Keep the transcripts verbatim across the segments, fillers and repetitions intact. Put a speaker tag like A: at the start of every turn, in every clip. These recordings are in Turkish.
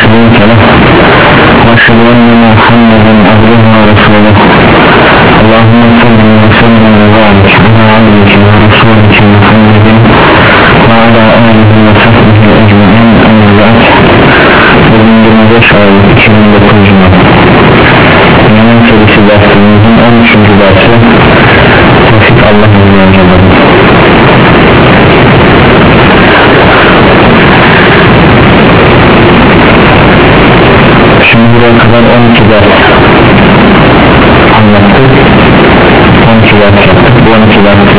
A: شريك له وأشهد أن محمدا عبده ورسوله اللهم صل وسلم وبارك على عبدك ورسولك محمد وعلى آله وصحبه أجمعين أما بعد bugün yirmi beş Aralık iki bin dokuz Cuma Yaman serisi derslerimizin on üçüncü dersi Tevfik Allah izleyicileri. Şimdi buraya kadar on iki ders anlattık, on iki ders yaptık. Bu on iki dersi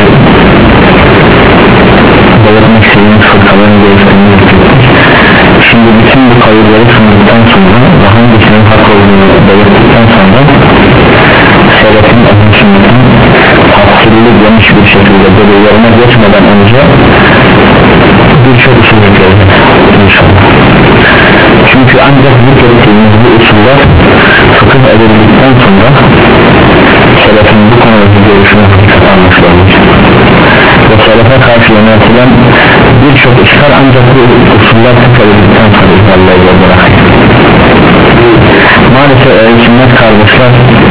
A: belirtmek istediğimiz fırkaların değiştiğini yaptık. Şimdi bütün bu kayıtları sundıktan sonra ve hangisinin hak olduğunu belirttikten sonra selefin ehli sünnetin tafsirli geniş bir şekilde delillerine geçmeden önce birçok usul zikredeceğiz inşallah. Çünkü ancak zikrettiğimiz bu usuller fıkıh edildikten sonra selefin bu konudaki görüşünü hakikaten anlaşılır ve selefe karşı yöneltilen birçok işler ancak bu usuller fıkıh edildikten sonra izlerle bırakır. Maalesef ehl-i sünnet kardeşler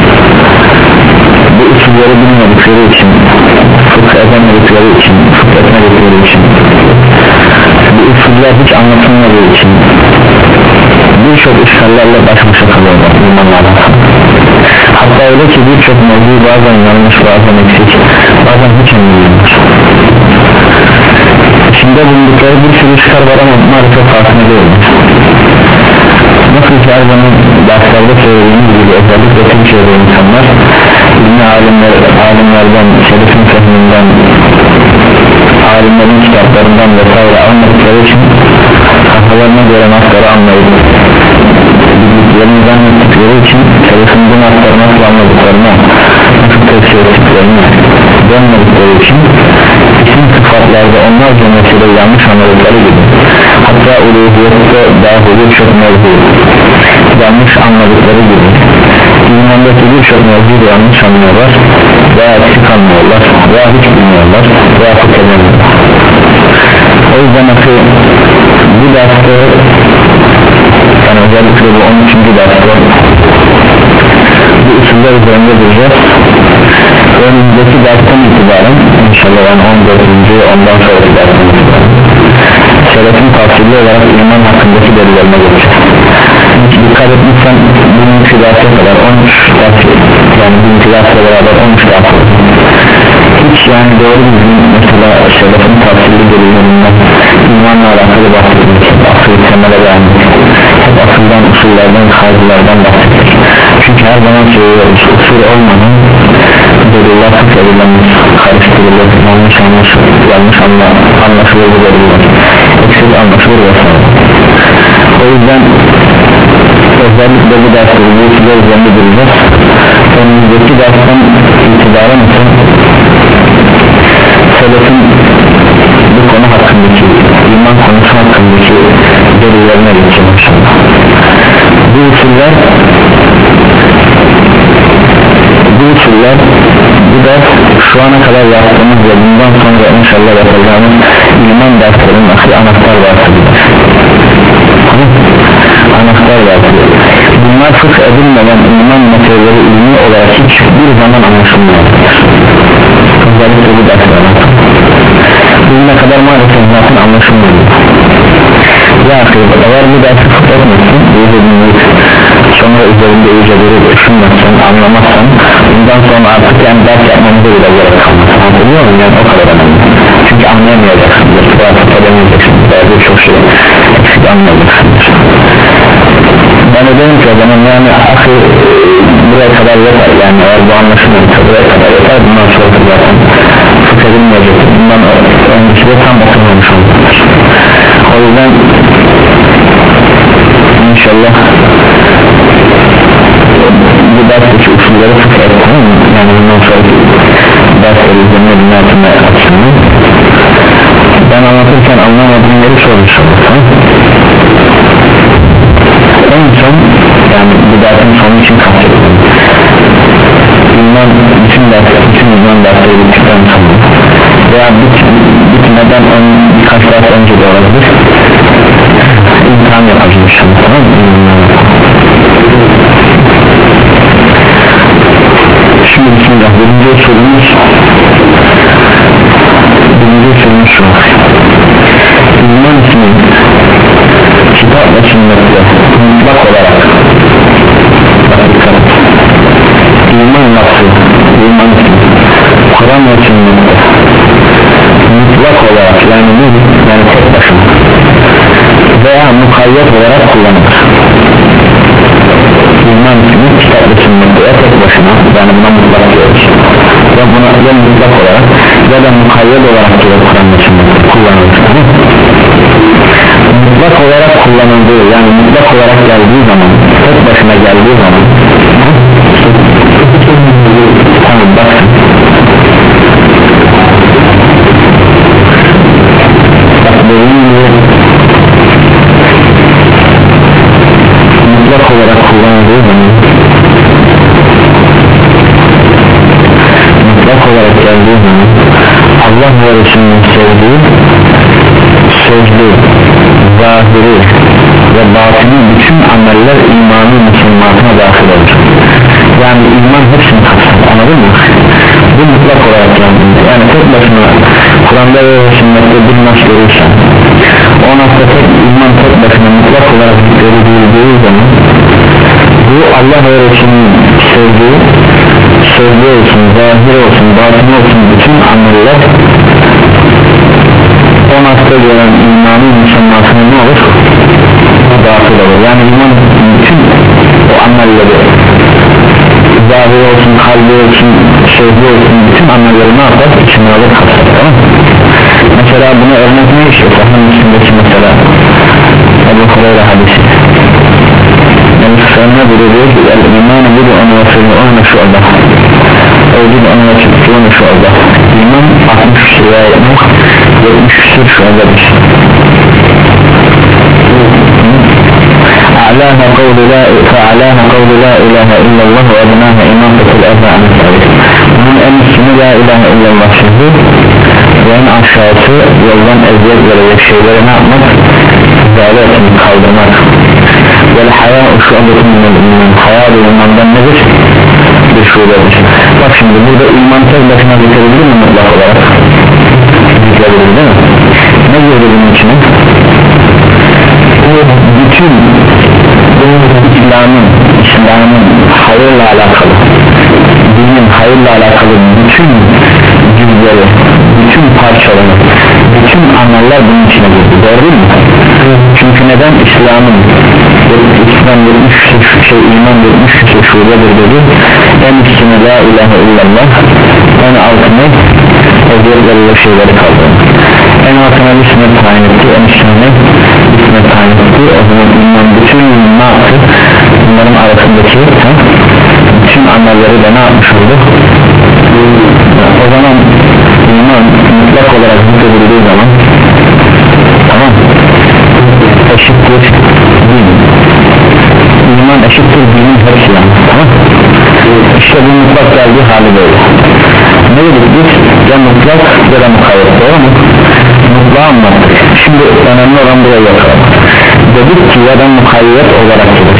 A: bu usulleri bilmedikleri için, fıkıh edemedikleri için, fıkıh etmedikleri için, bu usuller hiç anlatılmadığı için birçok işgallerle baş başa kalıyorlar imanlardan. Hatta öyle ki birçok mevzu bazen yanlış, bazen eksik, bazen hiç anlamıyorlar. İçinde bulundukları bir sürü işgal var ama maalesef farkında değiller. Nasıl ki her zaman derslerde söylediğimiz gibi özellikle Türkiye'de insanlar ilmi alimler, alimlerden, selefin fehminden, alimlerin kitaplarından vesaire anladıkları için kafalarına göre nasları anlayıp bildiklerini zannettikleri için selefin bu nasları nasıl anladıklarına, nasıl tefsir ettiklerini dönmedikleri için isim sıfatlarda onlarca mesele yanlış anladıkları gibi, hatta uluhiyette dahi birçok mevzu yanlış anladıkları gibi imandaki birçok mevzu da yanlış anlıyorlar veya eksik anlıyorlar veya hiç bilmiyorlar veya fıkh edemiyorlar. O yüzden ki bu derste, yani özellikle bu on üçüncü derste bu usuller üzerinde duracağız. Önümüzdeki dersten itibaren inşallah yani on dördüncü ondan sonraki dersten itibaren selefin tavsiyeli olarak iman hakkındaki delillerine geçeceğiz. Hiç dikkat etmişsen bugünkü derse kadar on üç ders, yani bugünkü dersle beraber on üç ders hiç yani doğru düzgün mesela selefin tavsiyeli delillerinden imanla alakalı bahsettik, akıl temele beğendik, hep akıldan, usullerden, kaydılardan bahsettik. Çünkü her zaman söylüyoruz, usul olmadan deliller fıkh edilemez, karıştırılır, yanlış anlaşılır, yanlış anlaşılır bu deliller, eksik anlaşılır vesaire. O yüzden özellikle bu derste bu usuller üzerinde duracağız. Önümüzdeki dersten itibaren ise selefin bu konu hakkındaki, iman konusu hakkındaki delillerine geçeceğim inşallah. Bu usuller bu usuller bu ders şu ana kadar yaptığımız ve bundan sonra inşallah yapacağımız iman derslerinin anahtar dersidir. Anahtar dersidir. Bunlar fıkh edilmeden iman meseleleri ilmi olarak hiçbir zaman anlaşılmıyor. Özellikle bu dersler bugüne kadar maalesef zaten anlaşılmıyor. Ya akıllı, eğer bu dersi fıkh etmezsin, iyice dinleyip sonra üzerinde iyice durup düşünmezsen, anlamazsan bundan sonra artık yani ders yapmamıza bile gerek kalmaz. Anlatabiliyor muyum? Yani o kadar önemli. Çünkü anlayamayacaksın, veya fıkh edemeyeceksin, veya birçok şey eksik anlayacaksın. Ben de dedim ki o zaman yani akıl buraya kadar yeter, yani eğer bu anlaşılmıyorsa buraya kadar yeter, bundan sonra zaten fıkh edilmeyecek, bundan öncesi de tam oturmamış olmalıdır. O yüzden inşallah bu dersteki usulleri fıkh ettim, yani bundan sonraki dersleri üzerine dinletme açısını ben anlatırken anlamadığım yeri sormuş olursa en son, yani bu dersin sonu için kapsayalım iman, bütün dersler, bütün iman dersleri bittikten sonra veya bit, bitmeden ön, birkaç ders önce de olabilir imtihan yapacağız inşallah, tamam mı? Şimdi bismillah, birinci sorumuz birinci sorumuz şu: İman ismi kitap ve sünnette mutlak olarak İman lafı, iman ismi Kur'an ve sünnette mutlak olarak, yani ne? Yani tek başına veya mukayyet olarak kullanılır. İman ismi kitap ve sünnette ya tek başına, yani buna mutlak diyoruz, ya buna ya mutlak olarak ya da mukayyet olarak diyor Kur'an ve sünnette kullanılır. Mutlak olarak kullanıldığı, yani mutlak olarak geldiği zaman, tek başına geldiği zaman, tamam bakın, bak dediğim gibi mutlak olarak kullanıldığı zaman, mutlak olarak geldiği zaman Allah ve Resulü'nün sevdiği, sözlü, zahiri ve batini bütün ameller imanı Müslümanına dahil olur. Yani iman hepsini kapsar, anladın mı? Bu mutlak olarak geldiğinde, yani tek başına Kur'an'da ve sünnette bir nas görürsen, o nasda tek iman tek başına mutlak olarak zikredildiği zaman, bu Allah ve Resulü'nün sevdiği, sözlü olsun, zahiri olsun, batini olsun bütün ameller o nasda gelen imanı Müslümanına ne olur? Dahil olur. Yani iman bütün o amelleri, zahiri olsun, kalbi olsun, sözlü olsun, bütün amelleri ne yapar? İçine alır, kapsar, tamam mı? Mesela buna örnek ne işiyor? Sahih Müslim'deki mesela Ebu Hureyre hadisi, yani sana biri diyor ki el-imanı biri onu vasırlı onu şu Allah öldür onu vasırlı onu şu Allah iman altmış sıraya etmek yetmiş sır şu Allah'dır. أعلاها قول لا فأعلاها قول لا إله إلا الله وأدناها إمامة الأذى عن الطريق. Bunun en üstünü la ilahe illallah sözü ve en aşağısı yoldan eziyet verecek şeyleri ne yapmak? İzale etmek, kaldırmak. Vel haya uşu'abetin minel iman. Haya da imandan nedir? Bir şubedir. Bak şimdi burada iman tek başına zikredildi mi mutlak olarak? Zikredildi değil mi? Ne girdi bunun içine? Bütün İslam'ın İslam'ın hayırla alakalı, dinin hayırla alakalı bütün cüzleri, bütün parçaları, bütün ameller bunun içine girdi, doğru değil mi? Çünkü neden? İslam'ın İslam yetmiş şey, iman yetmiş şey şubedir dedi. En üstüne la ilahe illallah, en altına eziyetlerle şeyleri kaldırdı. En altına bir sınır tayin etti, en üstüne bir sınır tayin etti. O zaman iman bütün ne yaptı? Bunların arasındaki he? bütün amelleri de ne yapmış oldu? O zaman iman mutlak olarak zikredildiği zaman, tamam, eşittir din. İman eşittir dinin hepsi yani, tamam. İşte bu mutlak geldiği hali böyle. Ne dedik biz? Ya mutlak ya da mukayyet, doğru mu? Mutlağı anlattık. Şimdi önemli olan buraya yakalım. Dedik ki ya da mukayyet olarak gelir.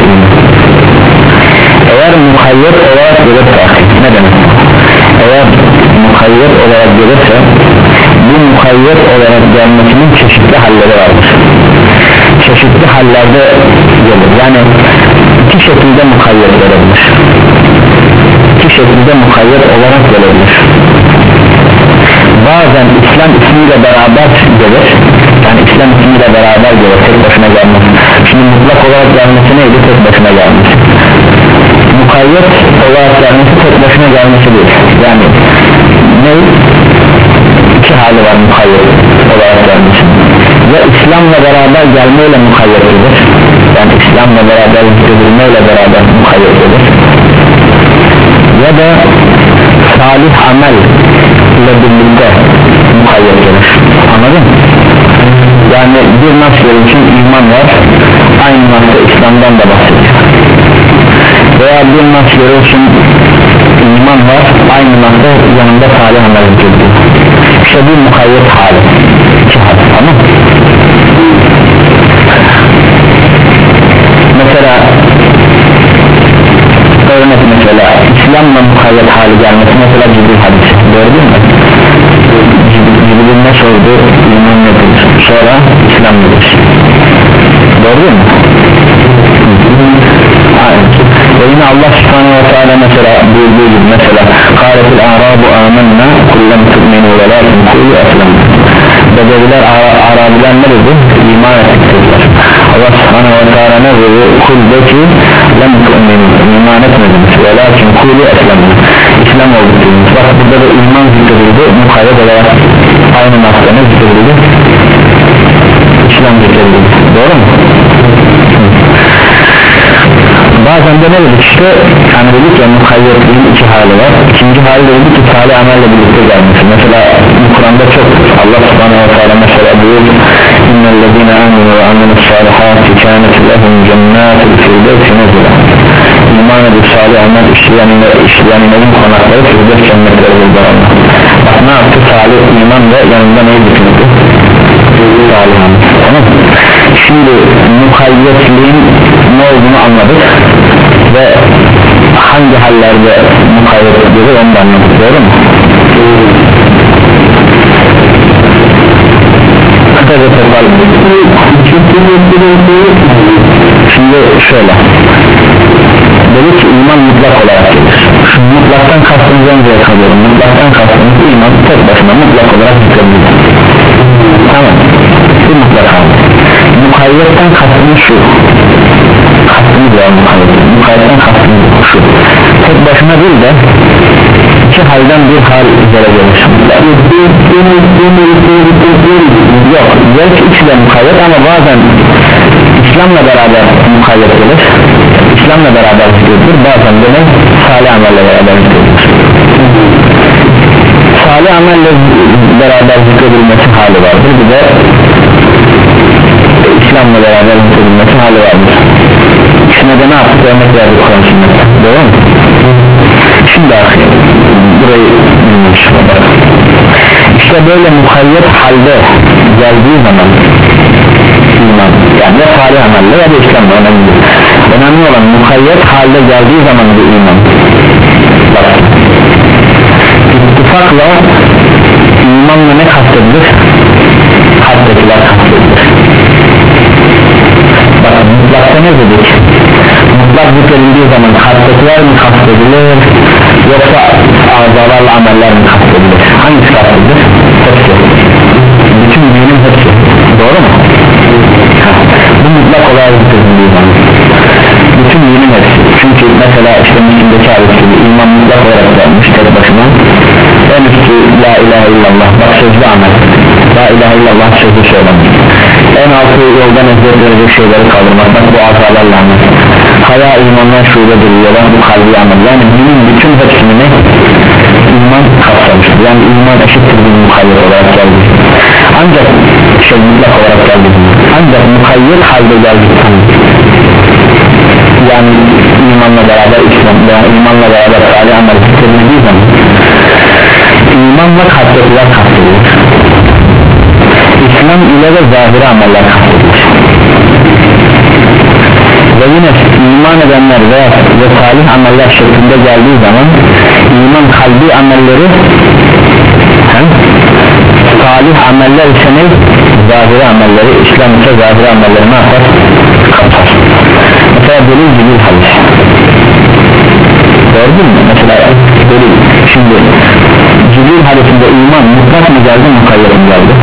A: Eğer mukayyet olarak gelirse, ne demek? Eğer mukayyet olarak gelirse, bu mukayyet olarak gelmesinin çeşitli halleri vardır. Çeşitli hallerde gelir. Yani iki şekilde mukayyet gelebilir. İki şekilde mukayyet olarak gelebilir. Bazen İslam ismiyle beraber gelir, yani İslam ismiyle beraber gelir, tek başına gelmez. Şimdi mutlak olarak gelmesi neydi? Tek başına gelmesi. Mukayyet olarak gelmesi tek başına gelmesi değil. Yani ne? İki hali var mukayyet olarak gelmesi. Ya İslam'la beraber gelmeyle mukayyet gelir, yani İslam'la beraber zikredilmeyle beraber mukayyet gelir, ya da salih amel ile birlikte mukayyet gelir. Anladın mı? Yani bir nasıl için iman var, aynı nasıl İslam'dan da bahsediyor. Veya bir nasıl görürsün iman var, aynı nasıl yanında salih amel ediyor. İşte bir mukayyet hali, iki hali, tamam. mesela İslam'la mukayyet hali gelmesi, mesela Cibril hadisi, doğru değil mi? Cibril ne sordu? İman nedir? Sonra İslam nedir? Doğru değil mi? Aynen. Ve yine Allah subhanahu ve teala mesela buyurduğu gibi, mesela kâletil a'râbu âmennâ kullem tu'minû ve lâkin kûlû eslemâ. Bedeviler, Arabiler ne dedi? İman ettikler. Allah subhanahu ve teala ne dedi? Kul de ki lem tu'minû, iman etmediniz ve lâkin kûlû eslemâ, İslam olduk dediniz. Bak burada da iman zikredildi, mukayyet olarak aynı maddene zikredildi, İslam zikredildi. Doğru mu? Bazen de ne dedik işte, yani dedik ya mukayyetliğin iki hali var. İkinci hali dedik ki salih amelle birlikte gelmesi. Mesela Kur'an'da çok Allah subhanahu wa ta'ala mesela buyur innellezine aminu ve amilus salihati kânet lehum cennetul firdevsi nezila. İman edip salih amel işleyenlerin konakları firdevs cennetleri buldu Allah. Bak ne yaptı? Salih iman ve yanında neyi düşündü? Salih amel. Tamam. Şimdi mukayyetliğin ne olduğunu anladık ve hangi hallerde mukayyet edilir onu da anladık, doğru mu? Kısaca toparlayalım. Şimdi şöyle dedik ki iman mutlak olarak gelir. Şu mutlaktan kastımız önce kalıyorum. Mutlaktan kastımız iman tek başına mutlak olarak yüklebilir. Tamam. Bu mutlak hali. Mukayyetten kastımız şu. Kastımız var mukayyetten. Mukayyetten kastımız şu. Tek başına değil de iki halden bir hal üzere gelir. Yok. Belki ikisi de mukayyet ama bazen İslam'la beraber mukayyet gelir. İslam'la beraber zikredilir. Bazen de salih amelle beraber zikredilir. Salih amelle beraber zikredilmesi hali vardır. Bir de İslam'la beraber zikredilmesi hali vardır. İkisine de ne yaptık? Örnek verdik konusunda. Doğru mu? Şimdi akıyım. Burayı bilmiş. İşte böyle mukayyet halde geldiği zaman iman, yani ya salih amelle ya da İslam'la önemli. Önemli olan mukayyet halde geldiği zaman bu iman. Bak, ittifakla imanla ne kastedilir? Haddekiler kastedilir. Bak mutlakta ne dedik? Mutlak zikredildiği zaman haddekiler mi kastedilir yoksa azalarla ameller mi kastedilir? Hangisi kastedilir? Hepsi. Bütün dinin hepsi. Doğru mu? Bu mutlak olarak zikredildiği zaman bütün dinin hepsi. Çünkü mesela işte Müslüm'deki hadis gibi iman mutlak olarak gelmiş tek başına. En üstü la ilahe illallah, bak sözlü amel, la ilahe illallah sözlü söylemek. En altı yoldan ezber verecek şeyleri kaldırmak, bak bu azalarla amel. Haya imandan şube duruyorlar, bu kalbi amel. Yani dinin bütün hepsini ne? İman kapsamıştır. Yani iman eşittir bir mukayyet olarak geldi. Ancak şey mutlak olarak geldi. Ancak mukayyet halde geldi. Yani imanla beraber İslam, yani imanla beraber salih amel zikredildiği zaman imanla kastediler kastedilir. İslam ile de zahiri ameller kastedilir. Ve yine iman edenler veya ve salih ameller şeklinde geldiği zaman iman kalbi amelleri he? Salih ameller ise ne? Zahiri amelleri, İslam ise zahiri amelleri ne yapar? Kapar. Mesela delil delil hadis. Gördün mü? Mesela delil. Şimdi Cibril hadisinde iman mutlak mı geldi, mukayyet mi geldi?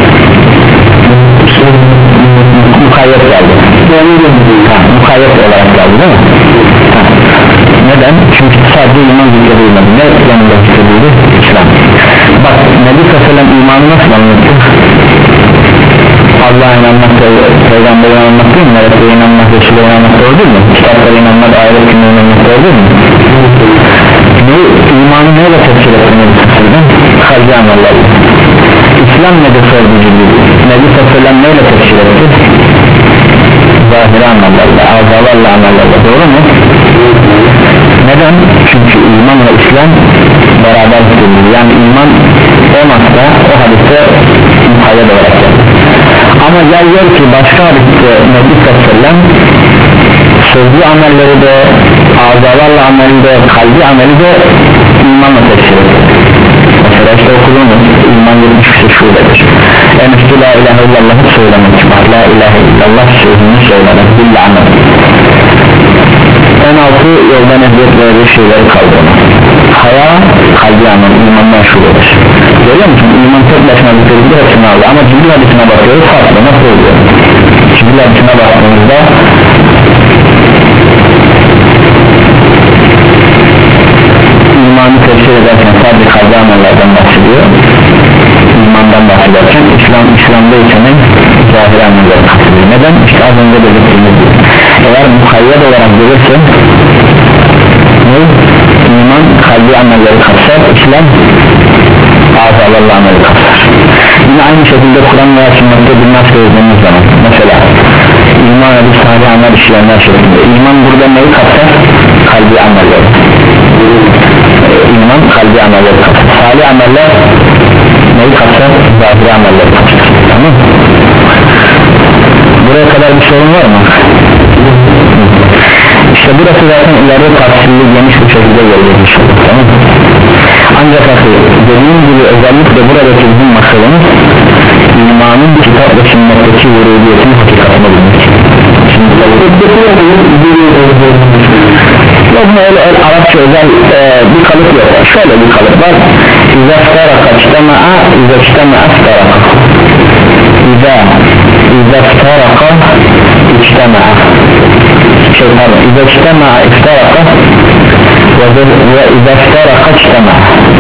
A: Mukayyet geldi. Ha, mukayyet olarak geldi değil mi? Ha. Neden? Çünkü sadece iman zikredilmedi. Ne yanında zikredildi? İslam. Bak Nebi sallallahu aleyhi ve sellem imanı nasıl anlattı? Allah'a inanmak, Peygamber'e inanmak değil mi? Meleklere inanmak, Resul'e inanmak doğru değil mi? Kitaplara inanmak, ahiret gününe inanmak doğru değil mi? Bu imanı neyle tefsir etmeliyiz? Kalbi amellerle. İslam nedir sordu Cibril? Nebi sallallahu aleyhi ve sellem neyle tefsir etti? Zahiri amellerle, azalarla amellerle, doğru mu? Neden? Çünkü iman ve İslam beraber tutulur. Yani iman o nasla, o hadiste mukayyet olarak geldi. Ama gel gör ki başka hadiste Nebi sallallahu aleyhi ve sellem sözlü amelleri de, azalarla ameli de, kalbi ameli de imanla tefsir edilir. Mesela işte okulunuz iman yetmiş küsur şubedir. En üstü la ilahe illallah'ı söylemek var, la ilahe illallah sözünü söylemek, dille amel. En altı yoldan eziyet verici şeyleri kaldırmak. Haya kalbi amel, imandan şubedir. Görüyor musun? İman tek başına bitirildi, hepsini aldı ama Cibril hadisine bakıyoruz, farklı nasıl oluyor? Cibril hadisine baktığımızda imanı tefsir ederken sadece kalbi amellerden bahsediyor, imandan bahsederken İslam, İslam'da içinin zahir amelleri bahsediyor. Neden? İşte az önce belirttiğimiz gibi, eğer mukayyet olarak gelirse iman kalbi amelleri kapsar, İslam azalarla ameli kapsar. Yine aynı şekilde Kur'an veya sünnette bir nas gördüğümüz zaman, mesela iman edip salih amel işleyenler şeklinde, iman burada neyi kapsar? Kalbi amelleri. İman kalbi amelleri kapsar. Salih ameller neyi kapsar? Zahiri amelleri kapsar. Tamam. Buraya kadar bir sorun var mı? İşte burası zaten ileride tartışılır, geniş bir şekilde gelecek. Tamam. Ancak dediğim gibi özellikle buradaki bizim maksadımız imanın kitap ve sünnetteki vuruliyetin hakikatini bilmek. Yok mu öyle el, Arapça özel e, bir kalıp yok. Şöyle bir kalıp var. İzâ ftaraka çtema'a izâ çtema'a ftaraka İzâ İzâ ftaraka çtema'a şey pardon İzâ çtema'a iftaraka ve izâ ftaraka çtema'a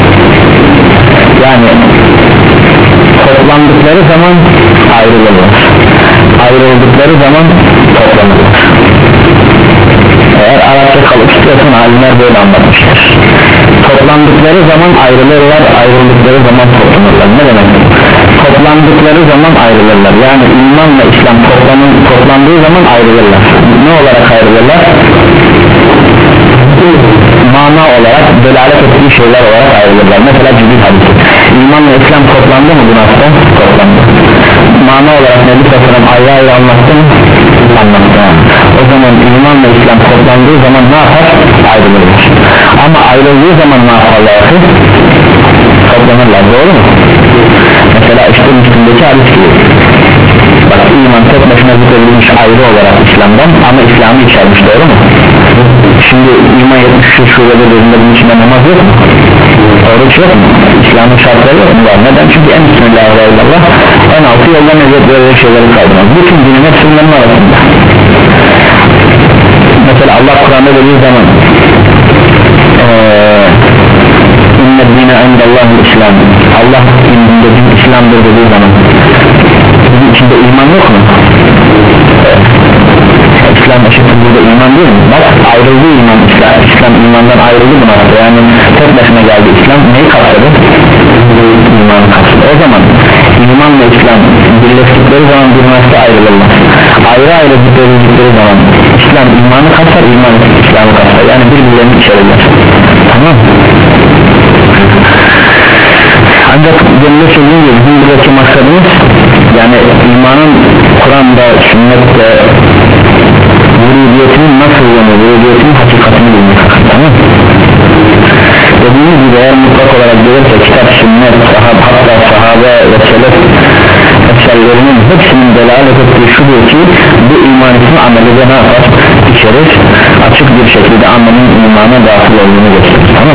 A: yani toplandıkları zaman ayrılırlar, ayrıldıkları zaman toplanırlar. Eğer Arapça kalıp istiyorsan alimler böyle anlatmışlar. Toplandıkları zaman ayrılırlar, ayrıldıkları zaman toplanırlar. Ne demek? Toplandıkları zaman ayrılırlar. Yani imanla İslam toplanın, toplandığı zaman ayrılırlar. Ne olarak ayrılırlar? Mana olarak, delalet ettiği şeyler olarak ayrılırlar. Mesela Cibril hadisi. İmanla İslam toplandı mı bu hafta? Toplandı. Mana olarak Nebi Sallallahu ayrı ayrı anlattı mı? Anlattı. O zaman imanla İslam toplandığı zaman ne yapar? Ayrılırlar. Ama ayrıldığı zaman ne yaparlar? Toplanırlar. Doğru mu? Mesela işte Müslüm'deki hadis gibi. Bak iman tek başına zikredilmiş ayrı olarak İslam'dan ama İslam'ı içermiş. Doğru mu? Şimdi iman yetmiş küsur şubede dediğinde bunun içinde namaz yok mu? Oruç yok mu? İslam'ın şartları yok mu? Var. Neden? Çünkü en bismillahirrahmanirrahim en altı yoldan eziyet verici şeyleri kaldırmaz. Bütün dinin hepsinin arasında. Mesela Allah Kur'an'da dediği zaman İnne dine endallahü İslam, Allah indinde din İslam'dır dediği zaman bunun içinde iman yok mu? İslam eşittir burada iman değil mi? Bak ayrıldı iman, İslam, İslam imandan ayrıldı buna. Yani tek başına geldi İslam neyi kapsadı? İmanı kapsadı. O zaman imanla İslam birleştikleri zaman bir mesele ayrılırlar. Ayrı ayrı zikredildikleri zaman İslam imanı kapsar, iman İslam'ı kapsar. Yani birbirlerini içerirler. Tamam. Ancak gönlü söylediğim gibi bizim buradaki maksadımız yani imanın Kur'an'da, sünnette vurudiyetinin nasıl yanı, vurudiyetinin hakikatini bilmek. Tamam. Dediğimiz gibi eğer mutlak olarak gelirse kitap, sünnet, sahab, hatta sahabe ve selef eserlerinin hepsinin delalet ettiği şudur ki bu iman için ameli de ne yapar? İçerir, açık bir şekilde amelin imana dahil olduğunu gösterir. Tamam.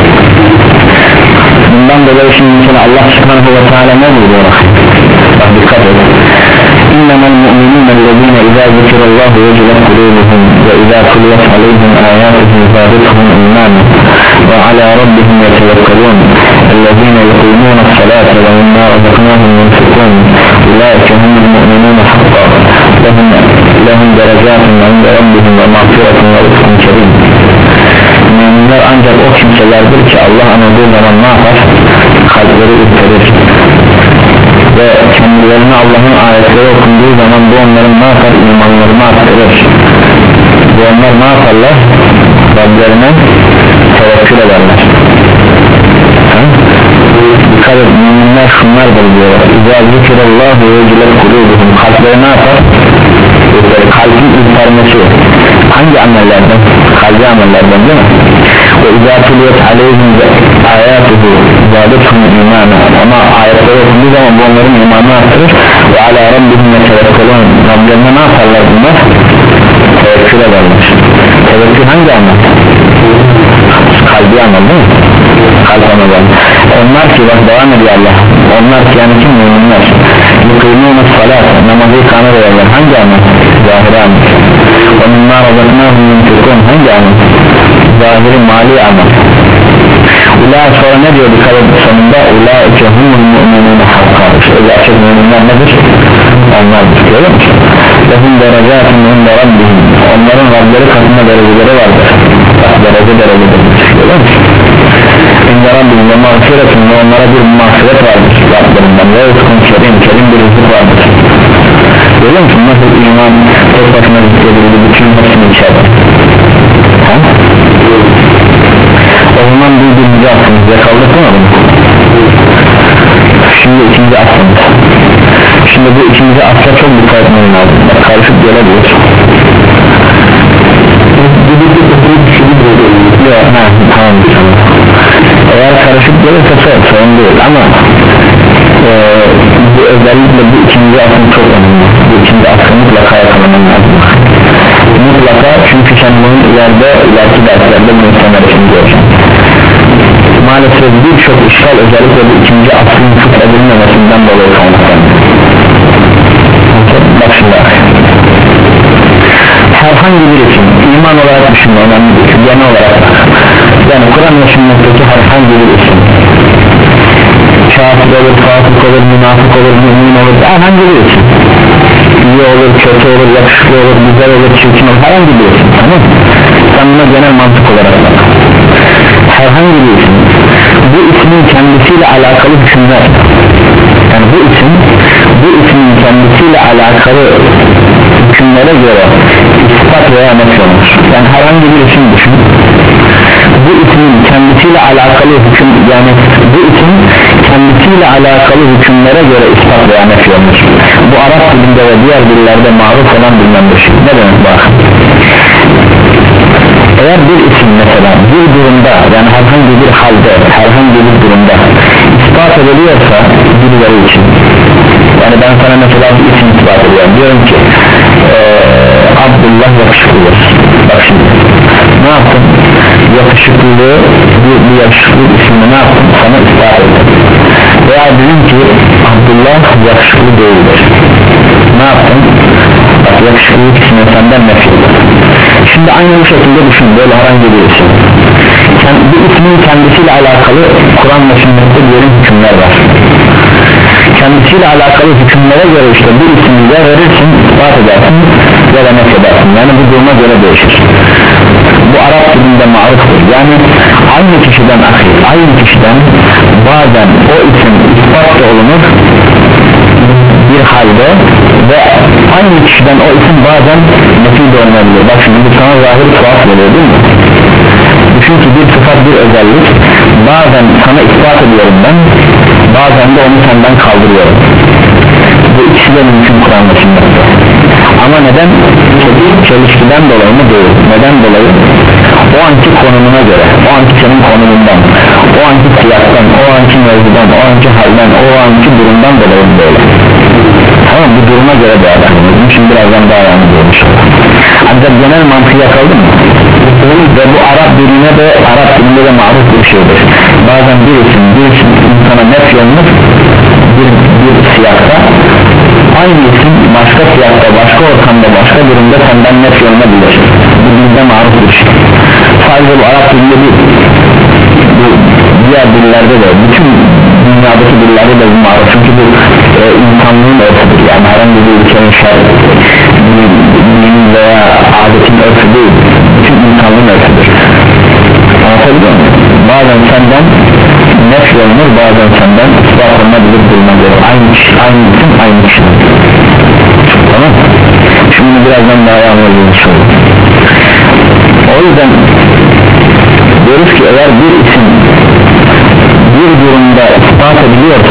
A: Bundan dolayı şimdi mesela Allah subhanahu ve teala ne buyuruyor? Bak dikkat et. İnnemel mu'minûne ellezîne izâ zikirallâhu vecilet kulûbuhum ve izâ tuliyet aleyhim âyâtuhu zâdethum imânen ve alâ rabbihim yetevekkelûn ellezîne yukûmûne s-salâte ve mimmâ razaknâhum yunfikûn ulâike humul mu'minûne hakkâ lehum lehum derecâtun inde rabbihim ve mağfiretun ve rızkun kerîm. Müminler ancak o kimselerdir ki Allah anıldığı zaman ne yapar? Kalpleri ürperir ve kendilerine Allah'ın ayetleri okunduğu zaman bu onların ne yapar? İmanlarını arttırır. Bu onlar ne yaparlar? Rablerine tevekkül ederler. Dikkat et, müminler şunlardır diyorlar. İzâ zikirallâhu vecilet kulûbuhum. Kalpleri ne yapar? Kalbin ürpermesi Hangi amellerden? Kalbi amellerden değil mi? Ve izâ tuliyet aleyhim âyâtuhu zâdethum imâna. Ama ayetleri okunduğu zaman bu onların imanını arttırır. Ve alâ rabbihim yetevekkelûn. Rablerine ne yaparlar bunlar? Tevekkül ederler. Tevekkül hangi amel? Kalbi amel değil mi? Kalp amel. Onlar ki bak devam ediyor Allah. Onlar ki yani kim müminler? Yukîmûne salât. Namazı ikame ederler. Hangi amel? Zahiri amel. Ve mimmâ razaknâhum yunfikûn. Hangi amel? Zahiri mali amel. Ula sonra ne diyor dikkat edin sonunda? Ulaike humul mu'minûne hakka. İşte gerçek müminler nedir? Onlardır. Görüyor musun? Lehum derecâtin inde rabbihim. Onların Rableri katında dereceleri vardır. Bak derece derecedir. Görüyor musun? İnde rabbihim ve mağfiretun ve onlara bir mağfiret vardır Rablerinden. Ve rızkun kerim, kerim bir rızık vardır. Görüyor musun? Nasıl iman tek başına zikredildi, bütün hepsini içeride. Ha? O zaman bildiğimizi aslında bize kaldık mı? Şimdi ikinci aslında. Şimdi bu ikinci asla çok dikkat etmem lazım. Karışık gelebilir. Yok, ha, tamam, tamam. Eğer karışık gelirse çok sorun değil ama e, bu özellikle bu ikinci asıl çok önemli. Bu ikinci asıl mutlaka yakalamam lazım. Mutlaka çünkü sen bunun ileride ileriki derslerde bu insanlar için göreceğim. Maalesef birçok işgal özellikle bu ikinci aslın fıkh edilmemesinden dolayı kaynaklanıyor. Bak şimdi herhangi bir isim iman olarak düşünme önemli değil, genel olarak yani Kur'an ve sünnetteki herhangi bir isim kafir olur, fasık olur, münafık olur, mümin olur, herhangi bir isim iyi olur, kötü olur, yakışıklı olur, güzel olur, çirkin olur, herhangi bir isim, tamam mı? Sen buna genel mantık olarak bak. Herhangi bir isim bu ismin kendisiyle alakalı hükümler, yani bu isim bu ismin kendisiyle alakalı hükümlere göre ispat veya nefy olur. Yani herhangi bir isim düşün, bu ismin kendisiyle alakalı hüküm, yani bu isim kendisiyle alakalı hükümlere göre ispat veya nefy olur. Bu Arap dilinde ve diğer dillerde maruf olan bilinen bir şey. Ne demek bak? Eğer bir isim mesela bir durumda, yani herhangi bir halde, herhangi bir durumda ispat ediliyorsa birileri için, yani ben sana mesela bir isim ispat ediyorum, diyorum ki ee, Abdullah yakışıklıdır. Bak şimdi ne yaptım? Yakışıklılığı, bir, bir yakışıklı ismini ne yaptım? Sana ispat ettim. Veya dedim ki Abdullah yakışıklı değildir. Ne yaptım? Bak yakışıklılık ismini senden nefrettim. Şimdi aynı bu şekilde düşün, böyle herhangi bir isim. Yani bir ismin kendisiyle alakalı Kur'an ve sünnette diyelim hükümler var. Kendisiyle alakalı hükümlere göre işte bir ismi ya verirsin, ispat edersin ya da nefredersin. Yani bu duruma göre değişir. Bu Arap dilinde maruftur. Yani aynı kişiden akıl, aynı kişiden bazen o isim ispat da olunur bir halde ve aynı kişiden o isim bazen nefi de olunabilir. Bak şimdi bu sana zahir tuhaf geliyor değil mi? Düşün ki bir sıfat, bir özellik bazen sana ispat ediyorum ben, bazen de onu senden kaldırıyorum. Bu ikisi de mümkün Kur'an ve sünnette. Ama neden? Çelişkiden dolayı mı? Değil. Neden dolayı? O anki konumuna göre, o anki senin konumundan, o anki siyastan, o anki mevzudan, o anki halden, o anki durumdan dolayı böyle. Tamam, bu duruma göre değerlendirelim. Şimdi birazdan daha yani görmüş olur. Ancak genel mantığı yakaladı mı? Ve bu Arap diline de, Arap dilinde de maruf bir şeydir. Bazen bir isim, bir isim insana nef yolunur, bir, bir siyakta, aynı isim başka siyakta, başka ortamda, başka durumda senden nef yolunabilir. Bu dilde maruf bir şey. Sadece bu Arap dilinde değil, bu diğer dillerde de, bütün dünyadaki dillerde de bu maruf. Çünkü bu e, insanlığın örfüdür. Yani herhangi bir ülkenin şartı, dinin veya adetin örfü değil, bütün insanlığın örfüdür. Anlatabiliyor muyum? Bazen senden nef yolunur, bazen senden ispat olunabilir duruma göre. Aynı kişi, aynı isim, aynı kişi. Tamam mı? Şimdi birazdan daha anlayacağız. O yüzden diyoruz ki eğer bir isim bir durumda ispat ediliyorsa,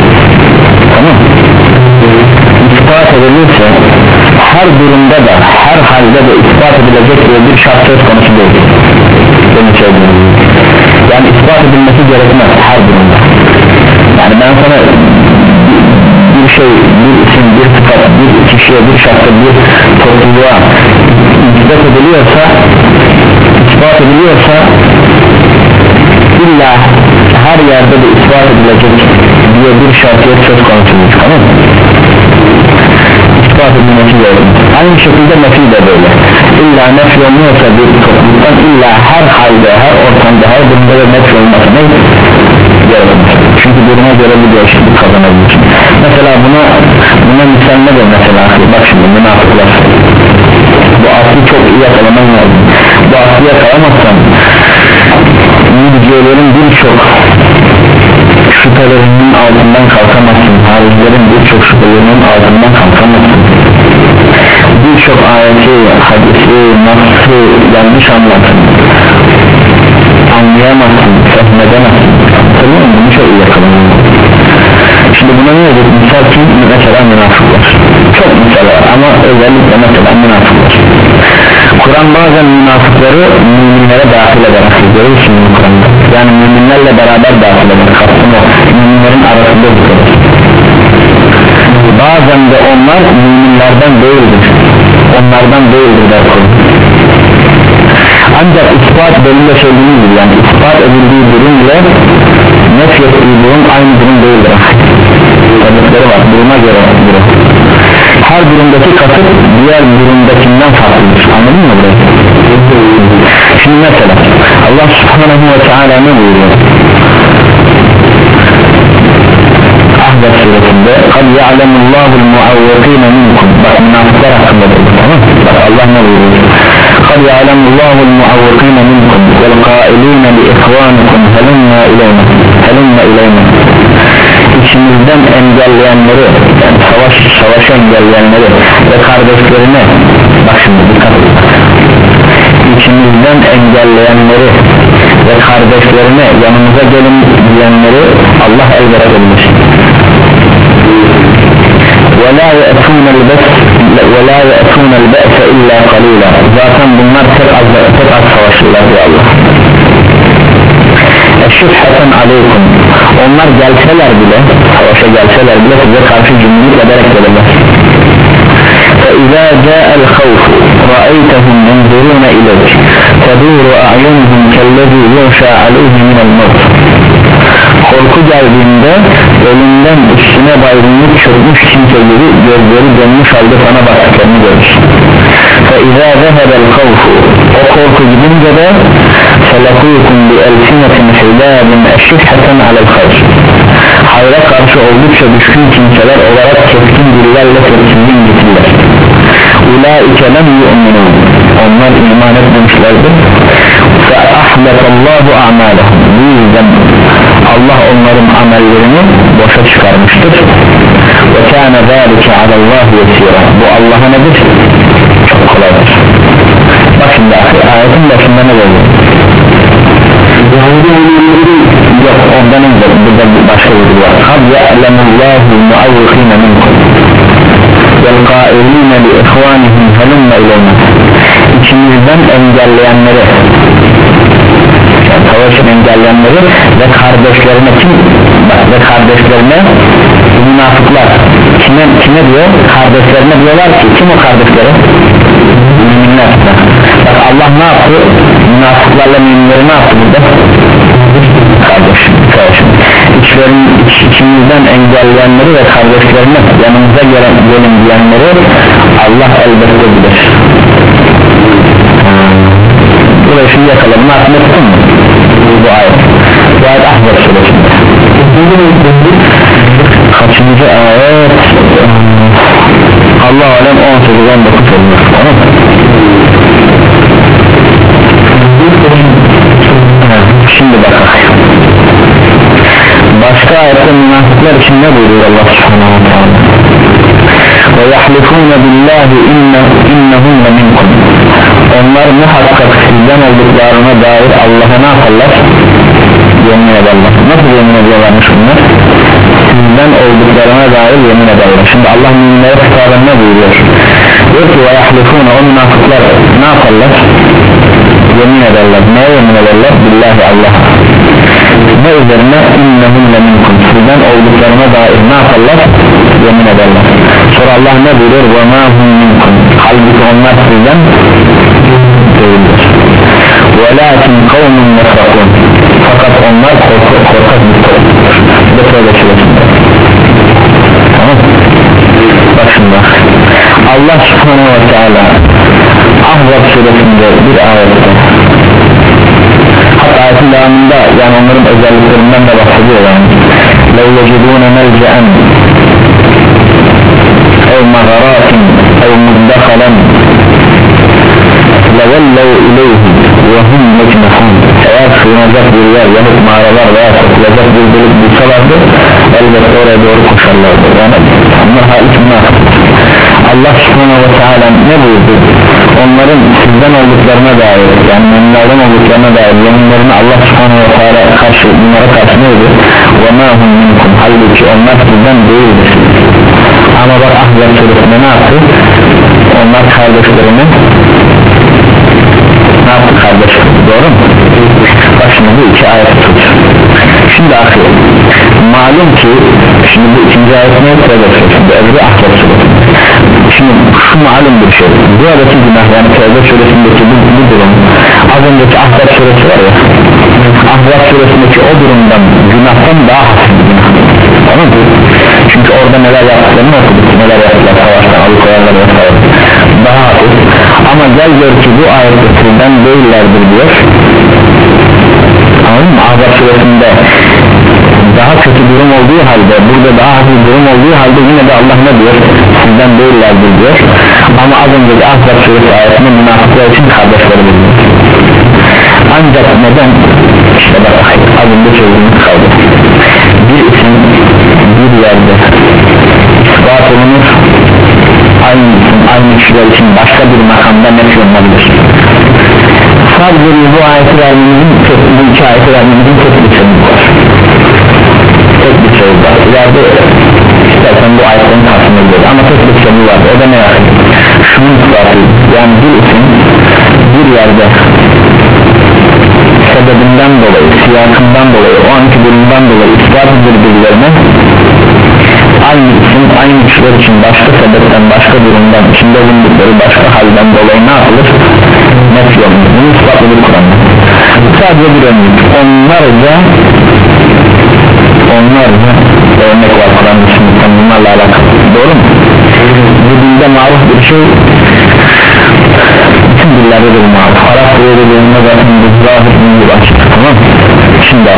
A: tamam, ispat edilirse her durumda da, her her halde de ispat edilecek diye bir şart söz konusu değil. Yani ispat edilmesi gerekmez her durumda. Yani ben sana bir şey, bir isim, bir sıfat, bir kişiye, bir şartta, bir topluluğa ispat ediliyorsa ispat ediliyorsa illa her yerde de ispat edilecek diye bir şartiyet söz konusudur, tamam mı? İspat edilmesi gerekir. Aynı şekilde nefi de böyle. İlla nefi olmuyorsa bir topluluktan illa her halde, her ortamda, her durumda da nefi olması ne? Gerekir. Çünkü duruma göre bir değişiklik kazanabilir. Mesela buna buna misal nedir mesela? Bak şimdi münafıklar. Bu aslı çok iyi yakalaman lazım. Bu aslı yakalamazsan müdürlerin birçok şüphelerinin altından kalkamazsın. Haricilerin birçok şüphelerinin altından kalkamazsın. Birçok ayeti, hadisi, nasıl yanlış anlatsın, anlayamazsın, fehmedemezsin. Tamam mı? Bunu çok iyi yakalamam. Şimdi buna ne olur? Misal ki mesela münafıklar. Çok misal ama özellikle mesela münafıklar. Kur'an bazen münafıkları müminlere dahil eder. Görüyorsun bu Kur'an'da. Yani müminlerle beraber dahil eder. Kastım o. Müminlerin arasında tutar. Bazen de onlar müminlerden değildir. Onlardan değildir der Kur'an. Ancak ispat belirle söylediğimiz gibi, yani ispat edildiği durum ile nef ettiği durum aynı durum değildir. Sebepleri var, duruma göre durum. Her durumdaki kasıt diğer durumdakinden farklıdır. Anladın mı burayı? Şimdi mesela Allah subhanahu ve teala ne buyuruyor? Ahzab suresinde قَدْ يَعْلَمُ اللّٰهُ الْمُعَوَّقِينَ مِنْكُمْ. Bak münafıklar hakkında dedi, tamam mı? Bak Allah ne buyuruyor? قَدْ يَعْلَمُ اللّٰهُ الْمُعَوَّقِينَ مِنْكُمْ وَالْقَائِلِينَ لِإِخْوَانِكُمْ هَلُمَّ إِلَيْنَا هَلُمَّ إِلَيْنَا. İçimizden engelleyenleri, yani savaş, savaşı engelleyenleri ve kardeşlerine, bak şimdi dikkat edin, içimizden engelleyenleri ve kardeşlerine yanımıza gelin diyenleri Allah elbette bilir. وَلَا يَأْتُونَ الْبَأْسَ وَلَا يَأْتُونَ الْبَأْسَ إِلَّا قَلِيلًا. Zaten bunlar tek az, tek az savaşırlar diyor Allah. eşşüpheten aleykum. Onlar gelseler bile, savaşa gelseler bile size karşı cümlelik ederek gelirler. فَإِذَا جَاءَ الْخَوْفُ رَأَيْتَهُمْ يَنْظُرُونَ إِلَيْكَ تَدُورُ أَعْيُنُهُمْ كَالَّذِي يُغْشَى عَلَيْهِ مِنَ الْمَوْتِ. Korku geldiğinde elinden üstüne baygınlık çökmüş kimse gibi gözleri dönmüş halde sana baktıklarını görür. فَإِذَا ذَهَبَ الْخَوْفُ. O korku gidince de فَلَقُوكُمْ بِأَلْسِنَةٍ حِلَابٍ اَشِّحَةً عَلَى الْخَيْرِ. Hayra karşı oldukça düşkün kimseler olarak keskin dillerle tepkinin getirirler. اُولَٰئِكَ لَمْ يُؤْمِنُونَ. Onlar iman etmemişlerdir. فَأَحْبَتَ اللّٰهُ أَعْمَالَهُمْ. Bu yüzden Allah onların amellerini boşa çıkarmıştır. وَكَانَ ذَٰلِكَ عَلَى اللّٰهِ يَسِيرًا. Bu Allah'a nedir? Çok kolaydır. Bak şimdi ayetin başında ne oluyor? Yok, ondan önce burada başka bir var. قَدْ يَعْلَمُ اللّٰهُ الْمُعَوِّقِينَ مِنْكُمْ وَالْقَائِلِينَ لِإِخْوَانِهِمْ هَلُمَّ إِلَيْنَا. İçimizden engelleyenleri, yani savaşın engelleyenleri ve kardeşlerine, kim? Bak, ve kardeşlerine münafıklar kime, kime diyor? Kardeşlerine diyorlar ki, kim o kardeşleri? Müminler. Bak Allah ne yaptı? Münafıklarla müminleri ne yaptı burada? Kardeş, kardeşim. İçlerin, iç, içimizden engelleyenleri ve kardeşlerine yanımıza gelen, gelin diyenleri Allah elbette bilir. Burayı şimdi yakaladım, aklına tutun mu? Bu ayet. Bu ayet Ahzab suresinde. Kaçıncı ayet? Allah alem on sekiz on dokuz olmuş. Tamam mı? Şimdi bakalım. Başka ayette münafıklar için ne buyuruyor Allah subhanahu wa ta'ala? Ve yahlifûne billahi innehum ve minkum. Onlar muhakkak sizden olduklarına dair Allah'a ne yaparlar? Yemin ederler. Nasıl yemin ediyorlarmış bunlar? Sizden olduklarına dair yemin ederler. Şimdi Allah müminlere hitaben ne buyuruyor? diyor ki وَيَحْلِفُونَ o münafıklar ne yaparlar? Yemin ederler, neye yemin ederler? Billahi Allah'a. Ne üzerine? İnnehum leminkum, sizden olduklarına dair ne yaparlar? Yemin ederler. Sonra Allah ne buyuruyor? وَمَا هُمْ مِنْكُمْ, halbuki onlar sizden değildir. وَلَاكِنْ قَوْمٌ يَفْرَقُونَ, fakat onlar korkak, korkak bir toplumdur. Bu da söyleşiyorsun. Tamam. Bak şimdi Allah subhanahu ve teala Ahzab suresinde bir ayette, hatta ayetin devamında yani onların özelliklerinden de bahsediyor yani لَوْ يَجِدُونَ مَلْجَأً اَوْ مَغَرَاتٍ اَوْ مُدَّخَلًا لَوَلَّوْ اِلَيْهِ وَهُمْ مَجْمَحُونَ, eğer sığınacak bir yer yahut mağaralar veya satılacak bir bölük bulsalardı elbette oraya doğru koşarlardı. Yani onlar halis münafık. Allah subhanahu ve teala ne buyurdu? Onların sizden olduklarına dair, yani müminlerden olduklarına dair yeminlerini Allah subhanahu ve teala karşı, bunlara karşı neydi? وَمَا هُمْ مِنْكُمْ, halbuki onlar sizden değildir. Ama bak Ahzab suresinde ne yaptı? Onlar kardeşlerini ne yaptı kardeşler? Doğru mu? Bak şimdi bu iki ayet tut. Şimdi ahir malum ki şimdi bu ikinci ayet ne? Şimdi öbürü Ahzab suresi. Şimdi şu malum bir şey, buradaki günah yani Tevbe suresindeki bu, bu durum az önceki Ahzab suresi var ya, Ahzab suresindeki o durumdan günahtan daha hafif bir günah. Tamam mı? Çünkü orada neler yaptıklarını okuduk, neler yaptılar, savaştan alıkoyanlar vesaire, daha hafif. Ama gel gör ki bu ayette sizden değillerdir diyor. Anladın mı? Ahzab suresinde daha kötü durum olduğu halde, burada daha hafif durum olduğu halde yine de Allah ne diyor? Sizden değillerdir diyor. Ama az önceki Ahzab suresi ayetinde münafıklar için kardeşleri bulunuyor. Ancak neden? İşte bak az önce çözümümüz kaldı. Bir isim bir yerde ispat olunur, aynı isim aynı kişiler için başka bir makamda nefy olunabilir. Sadece bu ayeti vermemizin, bu iki ayeti vermemizin tek bir sebebi var. Tek bir sebebi var. İleride istersen bu ayetlerin karşısında ediyor ama tek bir sebebi var. O da ne var? Şunun ispatı, yani bir isim bir yerde sebebinden dolayı, siyakından dolayı, o anki durumdan dolayı ispat edildiğine aynı isim, aynı kişiler için başka sebepten, başka durumdan, içinde bulundukları başka halden dolayı ne yapılır? Nefy olunur. Bunu ispatladık Kur'an'da. Sadece bir örnek. Onlarca onlarca örnek var Kur'an'da şimdi bunlarla alakalı. Doğru mu? Bu dilde maruf bir şey, bütün dillerde de bu maruf. Arap duyduğunda zaten bu zahir bir açık. Tamam mı? Şimdi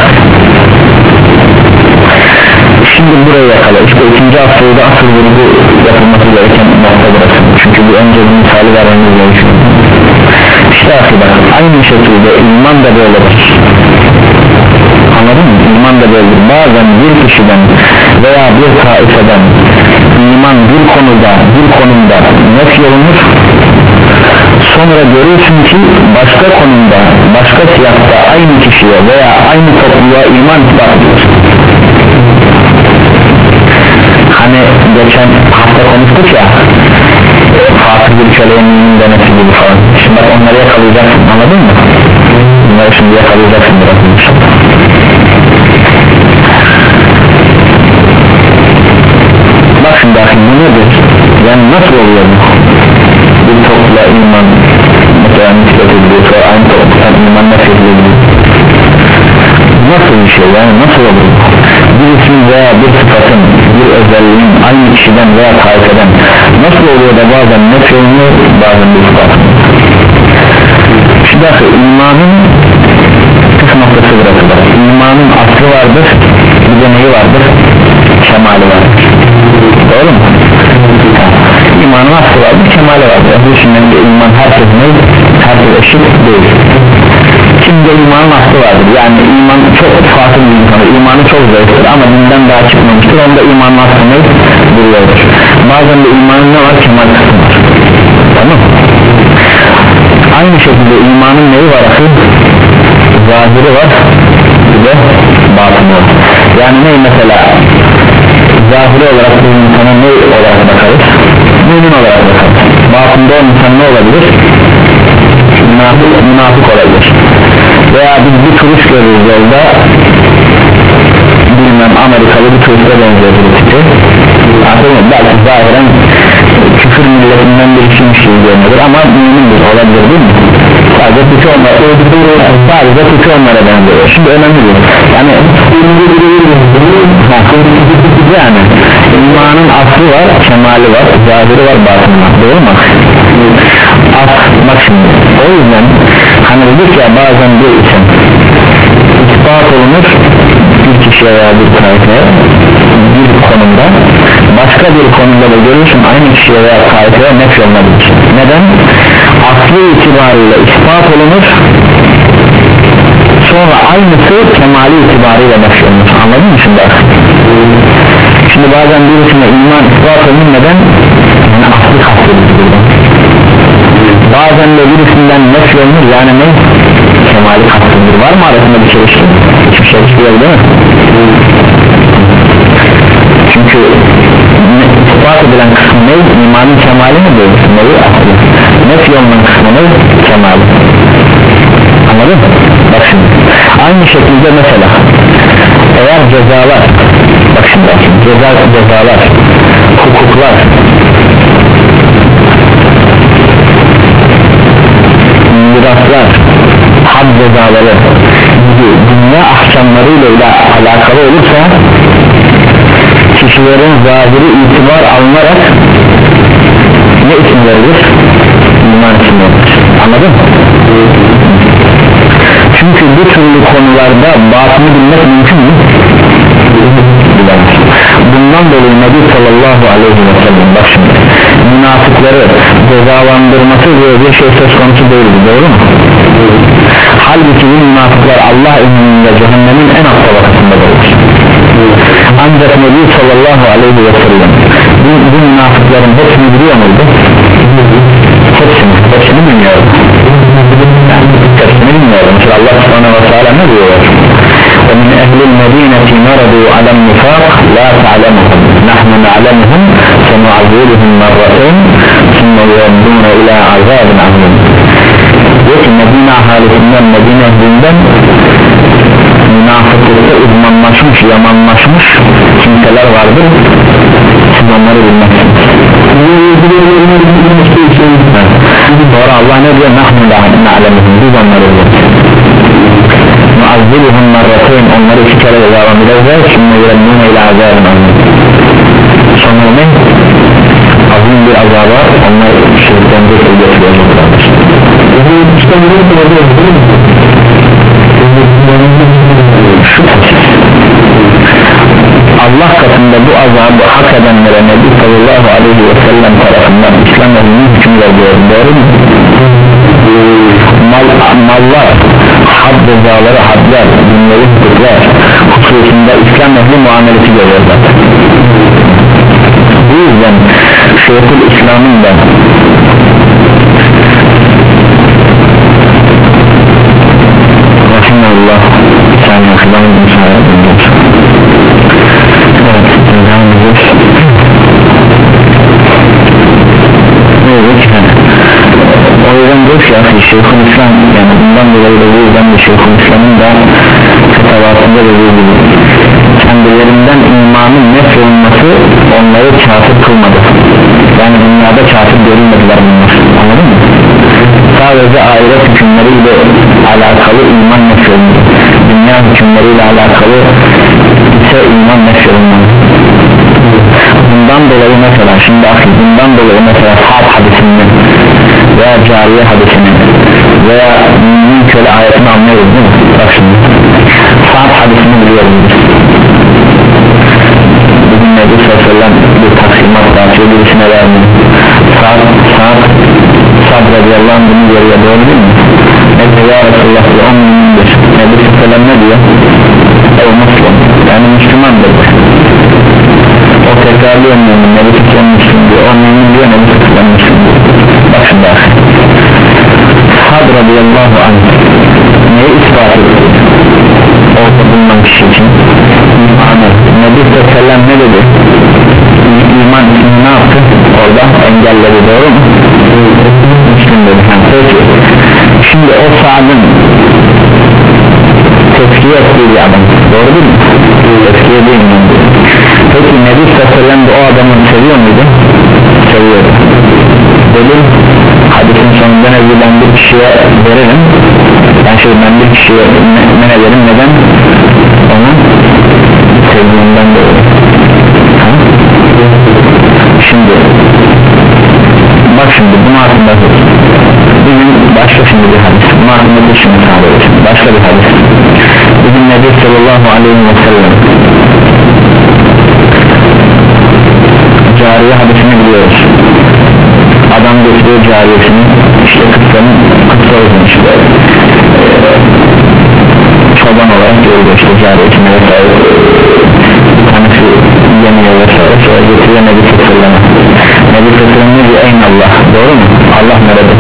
A: Şimdi buraya yakala. İşte ikinci haftayda asıl vurgu yapılması gereken nokta burası. Çünkü bu önce bir misali vermemiz gerekiyor. İşte bak, aynı şekilde iman da böyledir. Anladın mı? İman da böyledir. Bazen bir kişiden veya bir taifeden iman bir konuda, bir konumda nefy olunur. Sonra görürsün ki başka konumda, başka siyahta aynı kişiye veya aynı topluluğa iman ispat edilir. Hani geçen hafta konuştuk ya, Fatih bir köleğinin denesi gibi falan. Şimdi bak onları yakalayacaksın, anladın mı? Bunları şimdi yakalayacaksın biraz inşallah. Bak şimdi akım bu nedir? Yani nasıl oluyor bu? Bir topluluğa iman mesela nispet ediliyor, sonra aynı topluluktan iman nefret ediliyor. Nasıl bir şey yani, nasıl olur? Bir isim veya bir sıfatın, bir özelliğin aynı kişiden veya taifeden nasıl oluyor da bazen nefret oluyor, bazen bir sıfat. Şu dakika imanın kısa noktası burası da. İmanın aslı vardır, bir de neyi vardır? Kemali vardır. Doğru mu? İmanın aslı vardır, kemali vardır. Bu şimdi iman herkes ne? Herkes eşit değil. Şimdi imanın aslı vardır, yani iman çok farklı bir insan, imanı çok zayıftır ama dinden daha çıkmamıştır, onda imanın aslı ne? Duruyordur. Bazen de imanın ne var? Kemal kısmı var. Tamam. Aynı şekilde imanın neyi var? Zahiri var, bir de batını var. Yani ne mesela? Zahiri olarak bir insana ne olarak bakarız? mümin olarak bakar. Batında o insan ne olabilir? Münafık, münafık olabilir. Veya biz bir turist görürüz yolda, bilmem Amerikalı bir turiste benziyor bir tipi, belki zahiren küfür milletinden bir kimmiş gibi görünür ama mümindir, olabilir değil mi? Sadece tipi onlara, sadece tipi onlara benziyor. Şimdi önemli değil. Yani yani imanın aslı var, kemali var, zahiri var, batını var, doğru mu? As, bak şimdi, o yüzden hani dedik ya bazen bir isim ispat olunur bir kişiye veya bir taifeye bir konumda, başka bir konuda da görürsün aynı kişiye veya taifeye nef yolunabilir. Neden? Aslı itibariyle ispat olunur, sonra aynısı kemali itibariyle nef yolunur. Anladın mı şimdi? Şimdi bazen birisine iman ispat olunur, neden? Yani aslı kastedilir burada. Bazen de birisinden nef yolunur, yani ne? Kemali kastedilir. Var mı arasında bir çelişki? Hiçbir çelişki yok değil mi? Çünkü ispat edilen kısmı ne? İmanın kemali mi diyor? Neyi aslı? Nef yolunun kısmı ne? Kemali. Anladın mı? Bak şimdi. Aynı şekilde mesela eğer cezalar, bak şimdi ceza, cezalar, hukuklar, miraslar, had cezaları gibi dünya ahkamlarıyla ile alakalı olursa kişilerin zahiri itibar alınarak ne isim verilir? İman isim verilir. Anladın mı? Çünkü bu türlü konularda batını bilmek mümkün mü? Bilemez. Bundan dolayı Nebi sallallahu aleyhi ve sellem bak şimdi münafıkları cezalandırması diye bir şey söz konusu değildi, doğru mu? Halbuki bu münafıklar Allah önünde cehennemin en alt tabakasında olur. Ancak Nebi sallallahu aleyhi ve sellem bu, bu münafıkların hepsini biliyor muydu? Hepsini, hepsini bilmiyordu. Yani hepsini bilmiyordu. Mesela Allah subhanahu wa ta'ala ne diyor? ومن أهل المدينة مرضوا على النفاق لا تعلمهم نحن نعلمهم سنعذبهم مرتين ثم يردون إلى عذاب عظيم. Diyor ki Medine ahalisinden, Medine ehlinden münafıklıkta uzmanlaşmış, yamanlaşmış kimseler vardır, siz onları bilmezsiniz. Sonra Allah ne diyor? nahnu na'lemuhum, biz onları biliriz. Nu'azziluhum marrateyn, onları iki kere cezalandıracağız, şimdi yürennûne ile azâbın azîm. Sonra ne? Azim bir azaba onlar şirkten de götürüyorlar. Allah katında bu azabı hak edenlere Nebi sallallahu aleyhi ve sellem tarafından İslam ehlinin hüküm veriyor, doğru mu? Mal, mallar, had cezaları, hadler, dünyevi hukuklar hususunda İslam ehli muamelesi görüyor zaten. Bu yüzden Şeyhül İslam'ın da Rahimullah saniye kılamın müsaade edilir. Evet, devam ediyoruz. Evet, o yüzden diyor ki Şeyhül İslam, yani bundan dolayı da bu yüzden de Şeyhül İslam'ın da fetavasında dediği gibi kendilerinden imanın nef olması onları kafir kılmadı. Yani dünyada kafir görülmediler bunlar, anladın mı? Sadece ahiret hükümleriyle alakalı iman nef olundu, dünya hükümleriyle alakalı ise iman nef olundu. Bundan dolayı mesela şimdi akıl, bundan dolayı mesela Sa'd hadisini veya cariye hadisini veya mümin köle ayetini anlıyoruz değil mi? Bak şimdi Sa'd hadisini biliyoruz biz. Bugün Nebi sallallahu aleyhi ve sellem bir taksimat dağıtıyor, birisine vermiyor. Sa'd, Sa'd, Sa'd radiyallahu anh bunu görüyor, doğru değil mi? Ne diyor ya Resulullah diyor, o mümindir. Nebi sallallahu aleyhi ve sellem ne diyor? O Müslüman, yani Müslümandır. O tekrarlıyor mümin, Nebi sallallahu aleyhi ve sellem Müslüman diyor, o mümin diyor, Nebi sallallahu aleyhi ve sellem Müslüman diyor. Bak şimdi akıl. Sa'd radiyallahu anh neyi ispat ediyor? Orada bulunan kişi için imanı. Nebi sallallahu aleyhi ve sellem ne dedi? İman ismini ne yaptı? Orada da engelledi, doğru mu? Müslüm dedi. Peki şimdi o Sa'd'ın tezkiye ettiği bir adam, doğru değil mi? Tezkiye değil mi? Peki Nebi sallallahu aleyhi ve sellem de o adamı seviyor muydu? Seviyordu. Delil hadisin sonunda ne ben bir kişiye veririm, ben şey ben bir kişiye men ederim, neden? Onu sevdiğimden dolayı. Şimdi bak şimdi bunun hakkında bugün başka şimdi bir hadis, bunun hakkında bir şimdi sadece başka bir hadis. Bugün Nebi sallallahu aleyhi ve sellem cariye hadisini biliyoruz. Adam götürüyor cariyesini, işte kıtsanın kıtsa olsun işte ee, çoban olarak görüyor işte cariyesini vesaire, bir tanesi yemiyor vesaire, sonra getiriyor Nebi sallallahu aleyhi ve sellem. Nebi sallallahu aleyhi ve sellem ne diyor? Ey Allah, doğru mu? Allah nerede?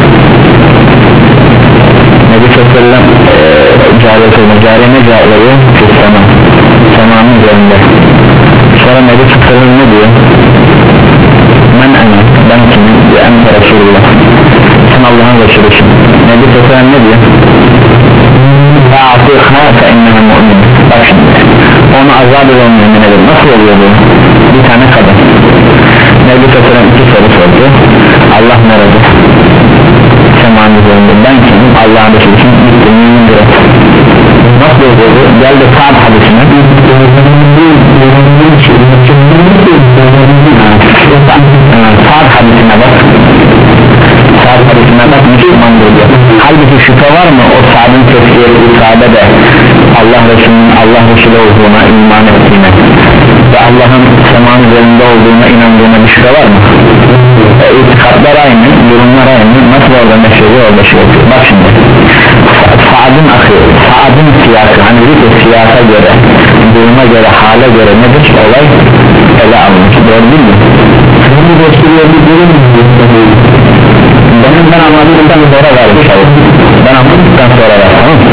A: Nebi sallallahu aleyhi ve sellem ee, cariye sormuyor, cariye ne cevaplıyor? Kıtsana, zamanın üzerinde. Sonra Nebi sallallahu aleyhi ve sellem ne diyor? Men ana, ben kimim? Ve ente Resulullah, sen Allah'ın Resulüsün. Nebi sallallahu aleyhi ve sellem ne diyor? Fa'atikha fe inneha mu'min. Bak şimdi onu azab eden mümin edir. Nasıl oluyor bu? Bir tane kadın Nebi sallallahu aleyhi ve sellem iki soru sordu. Allah nerede? Semanın üzerinde. Ben kimim? Allah'ın Resulüsün. Gitti mümindir. Nasıl oluyor bu? Geldi Sa'd hadisine. Sa'd hadisine bak. Sa'd hadisine bak, Müslümandır diyor. Halbuki şüphe var mı o Sa'd'ın tezkiye ettiği sahabede Allah Resulü'nün Allah Resulü olduğuna iman ettiğine ve Allah'ın semanın üzerinde olduğuna inandığına bir şüphe var mı? E, itikadlar aynı, yorumlar aynı. Nasıl orada meşhuri orada şey yapıyor? Bak şimdi Sa'd'ın akı, Sa'd'ın siyası, hani bir de siyasa göre, duruma göre, hale göre nedir? Olay ele almış, doğru değil mi? Bunu gösteriyor bir durum mu? Benim ben anladıktan sonra vermiş olayım. Ben anladıktan sonra ver, tamam mı?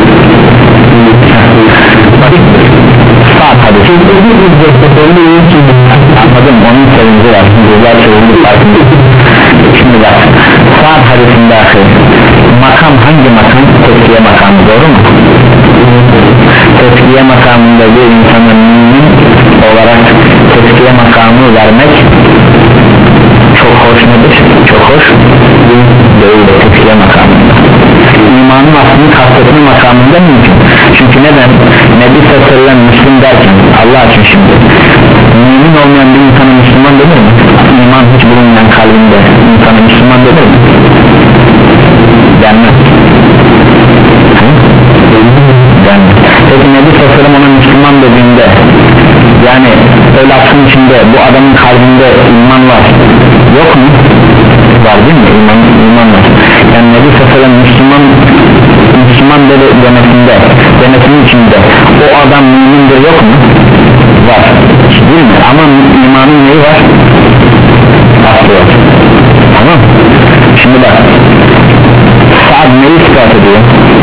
A: Sa'd hadisi anladım, onun sevinci var, güzel sevinci farkında. Şimdi bak, Sa'd hadisinde makam hangi makam? Tezkiye makamı, doğru mu? Tezkiye makamında bir insanın mümin olarak tezkiye makamı vermek çok hoş nedir? Çok hoş değil de tezkiye makamında. İmanın aslını kastetme makamında mümkün. Çünkü neden? Nebi sallallahu aleyhi ve sellem Müslüm derken Allah için şimdi mümin olmayan bir insana Müslüman denir mi? İman hiç bulunmayan kalbinde insana Müslüman denir mi? Denmez. Denmez. Peki Nebi sallallahu aleyhi ve sellem ona Müslüman dediğinde, yani o lafın içinde bu adamın kalbinde iman var, yok mu? Var değil mi? İman, iman var. Yani Nebi sallallahu aleyhi ve sellem Müslüman Müslüman dedi demesinde, demesinin içinde o adam mümindir, yok mu? Var değil mi? Ama imanın neyi var? Aslı yok. Tamam. Şimdi bak, Sa'd neyi ispat ediyor?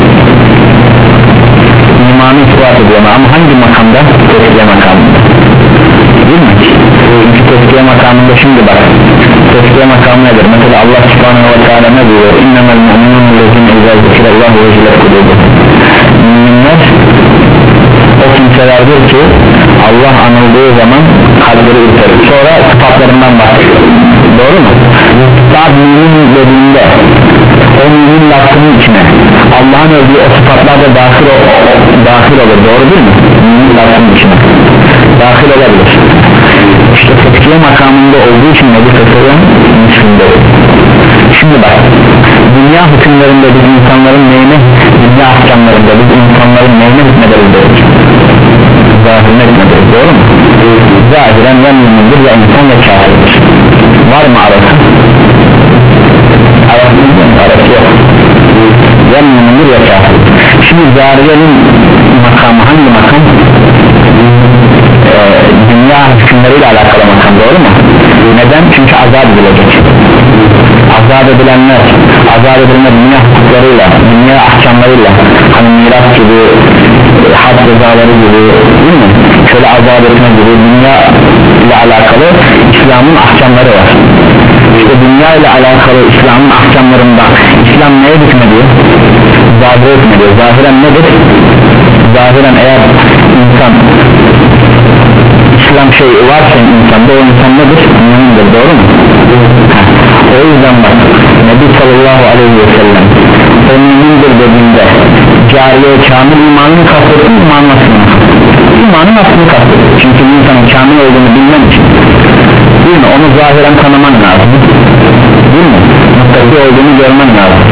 A: İmanı ispat ediyor ama hangi makamda? Tezkiye makamında, değil mi? Çünkü tezkiye makamında şimdi bak, tezkiye makamı nedir? Mesela Allah subhanahu ve teala ne diyor? İnnemel mu'minun lezine izâ zikirallahu ve cilet kulubu. Müminler o kimselerdir ki Allah anıldığı zaman kalpleri ürperir. Sonra sıfatlarından bahsediyor, doğru mu? Sa'd mümin dediğinde o mümin lafının içine Allah'ın övdüğü o sıfatlar da dahil, o, dahil olur, doğru değil mi? Mümin lafının içine dahil olabilir. İşte tezkiye makamında olduğu için Nebi sallallahu aleyhi ve sellem Müslüm'de. Şimdi bak, dünya hükümlerinde biz insanların neyine, dünya ahkamlarında biz insanların neyine hükmederiz? Zahirine hükmederiz, doğru mu? Zahiren ya mümindir ya insan ya kafirdir. Var mı arası? Arası yok, arası yok. Ya mümindir ya kafirdir. Şimdi zahiriyenin makamı hangi makam? Ee, dünya hükümleriyle alakalı makam, doğru mu? Neden? Çünkü azap edilecek. Azap edilenler, azap edilenler dünya hukuklarıyla, dünya ahkamlarıyla, hani miras gibi, had cezaları gibi, değil mi? Şöyle azap etme gibi dünya ile alakalı İslam'ın ahkamları var. İşte ile alakalı İslam'ın ahkamlarında İslam neye hükmediyor? Zahire hükmediyor. Zahiren nedir? Zahiren eğer insan İslam şeyi varsa insanda o insan nedir? Mümindir, doğru mu? O yüzden bak Nebi sallallahu aleyhi ve sellem o mümindir dediğinde cariye kamil imanını kastediyor, imanın aslını imanın aslını kastediyor. Çünkü bir insanın kamil olduğunu bilmen için değil mi? Onu zahiren tanıman lazım, değil mi? Mutlaka olduğunu görmen lazım.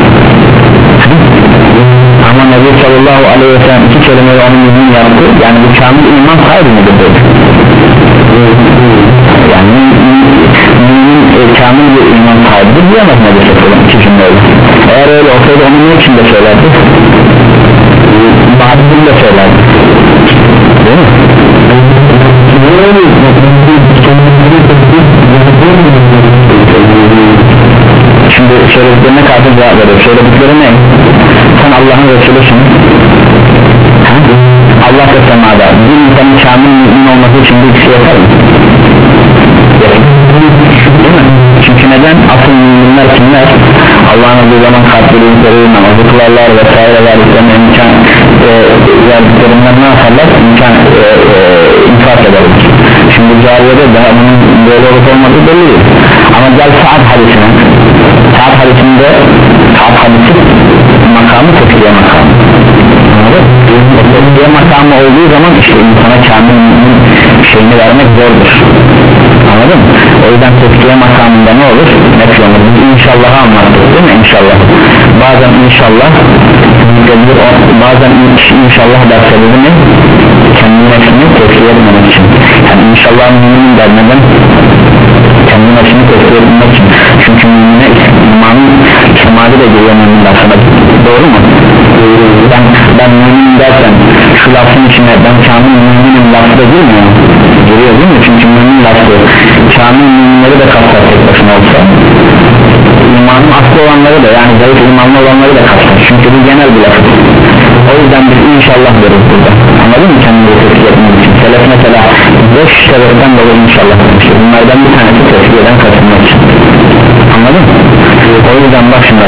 A: Ama Nebi sallallahu aleyhi ve sellem iki kelimeyi onun mümin yaptı. Yani bu kamil iman sahibi midir dedi? Yani mümin e, kamil bir iman sahibidir diyemez Nebi sallallahu aleyhi ve sellem iki cümleyi. Eğer öyle olsaydı onu ne için de söylerdi? Mağdur'un da söylerdi, değil mi? Şimdi söylediklerine karşı cevap veriyor. Söyledikleri ne? Sen Allah'ın Resulüsün, Allah da semada. Bir insanın kamil mümin olması için bir şey yapar mı? Değil mi? Çünkü neden? Asıl müminler kimler? Allah'ın olduğu zaman kalpleri namazı kılarlar vesaire verdiklerine imkan e, verdiklerinden ne yaparlar? İmkan e, e, infak ederler. Şimdi cariyede daha bunun böyle olup olmadığı belli değil. Ama gel Sa'd hadisine, Sa'd hadisinde Sa'd hadisi makamı tefiye makamı, anladın? Tefiye makamı olduğu zaman işte insana kamil şeyini vermek zordur, anladın mı? O yüzden tefiye makamında ne olur? Ne olur? Biz inşallah'ı anlattık, değil mi? İnşallah. Bazen inşallah gelir, bazen inşallah dersleri ne? Kendi nefsini tefiye etmemek için. Yani inşallah müminin der, neden? Kendi nefsini tefiye etmek için. Çünkü mümine imanın kemali de geliyor mümin lafına, doğru mu? Ben, ben mümin dersen şu lafın içine ben kamil müminin lafı da girmiyor mu? Giriyor değil mi? Çünkü mümin lafı kamil müminleri de kapsar tek başına olsa, imanın aslı olanları da, yani zayıf imanlı olanları da kapsar. Çünkü bu genel bir lafı. O yüzden biz inşallah deriz burada, anladın mı? Kendini tefiye etmek için. Selef mesela beş sebepten dolayı inşallah demiştir. Bunlardan bir tanesi tefiyeden katılmak için, anladın mı? O yüzden bak şimdi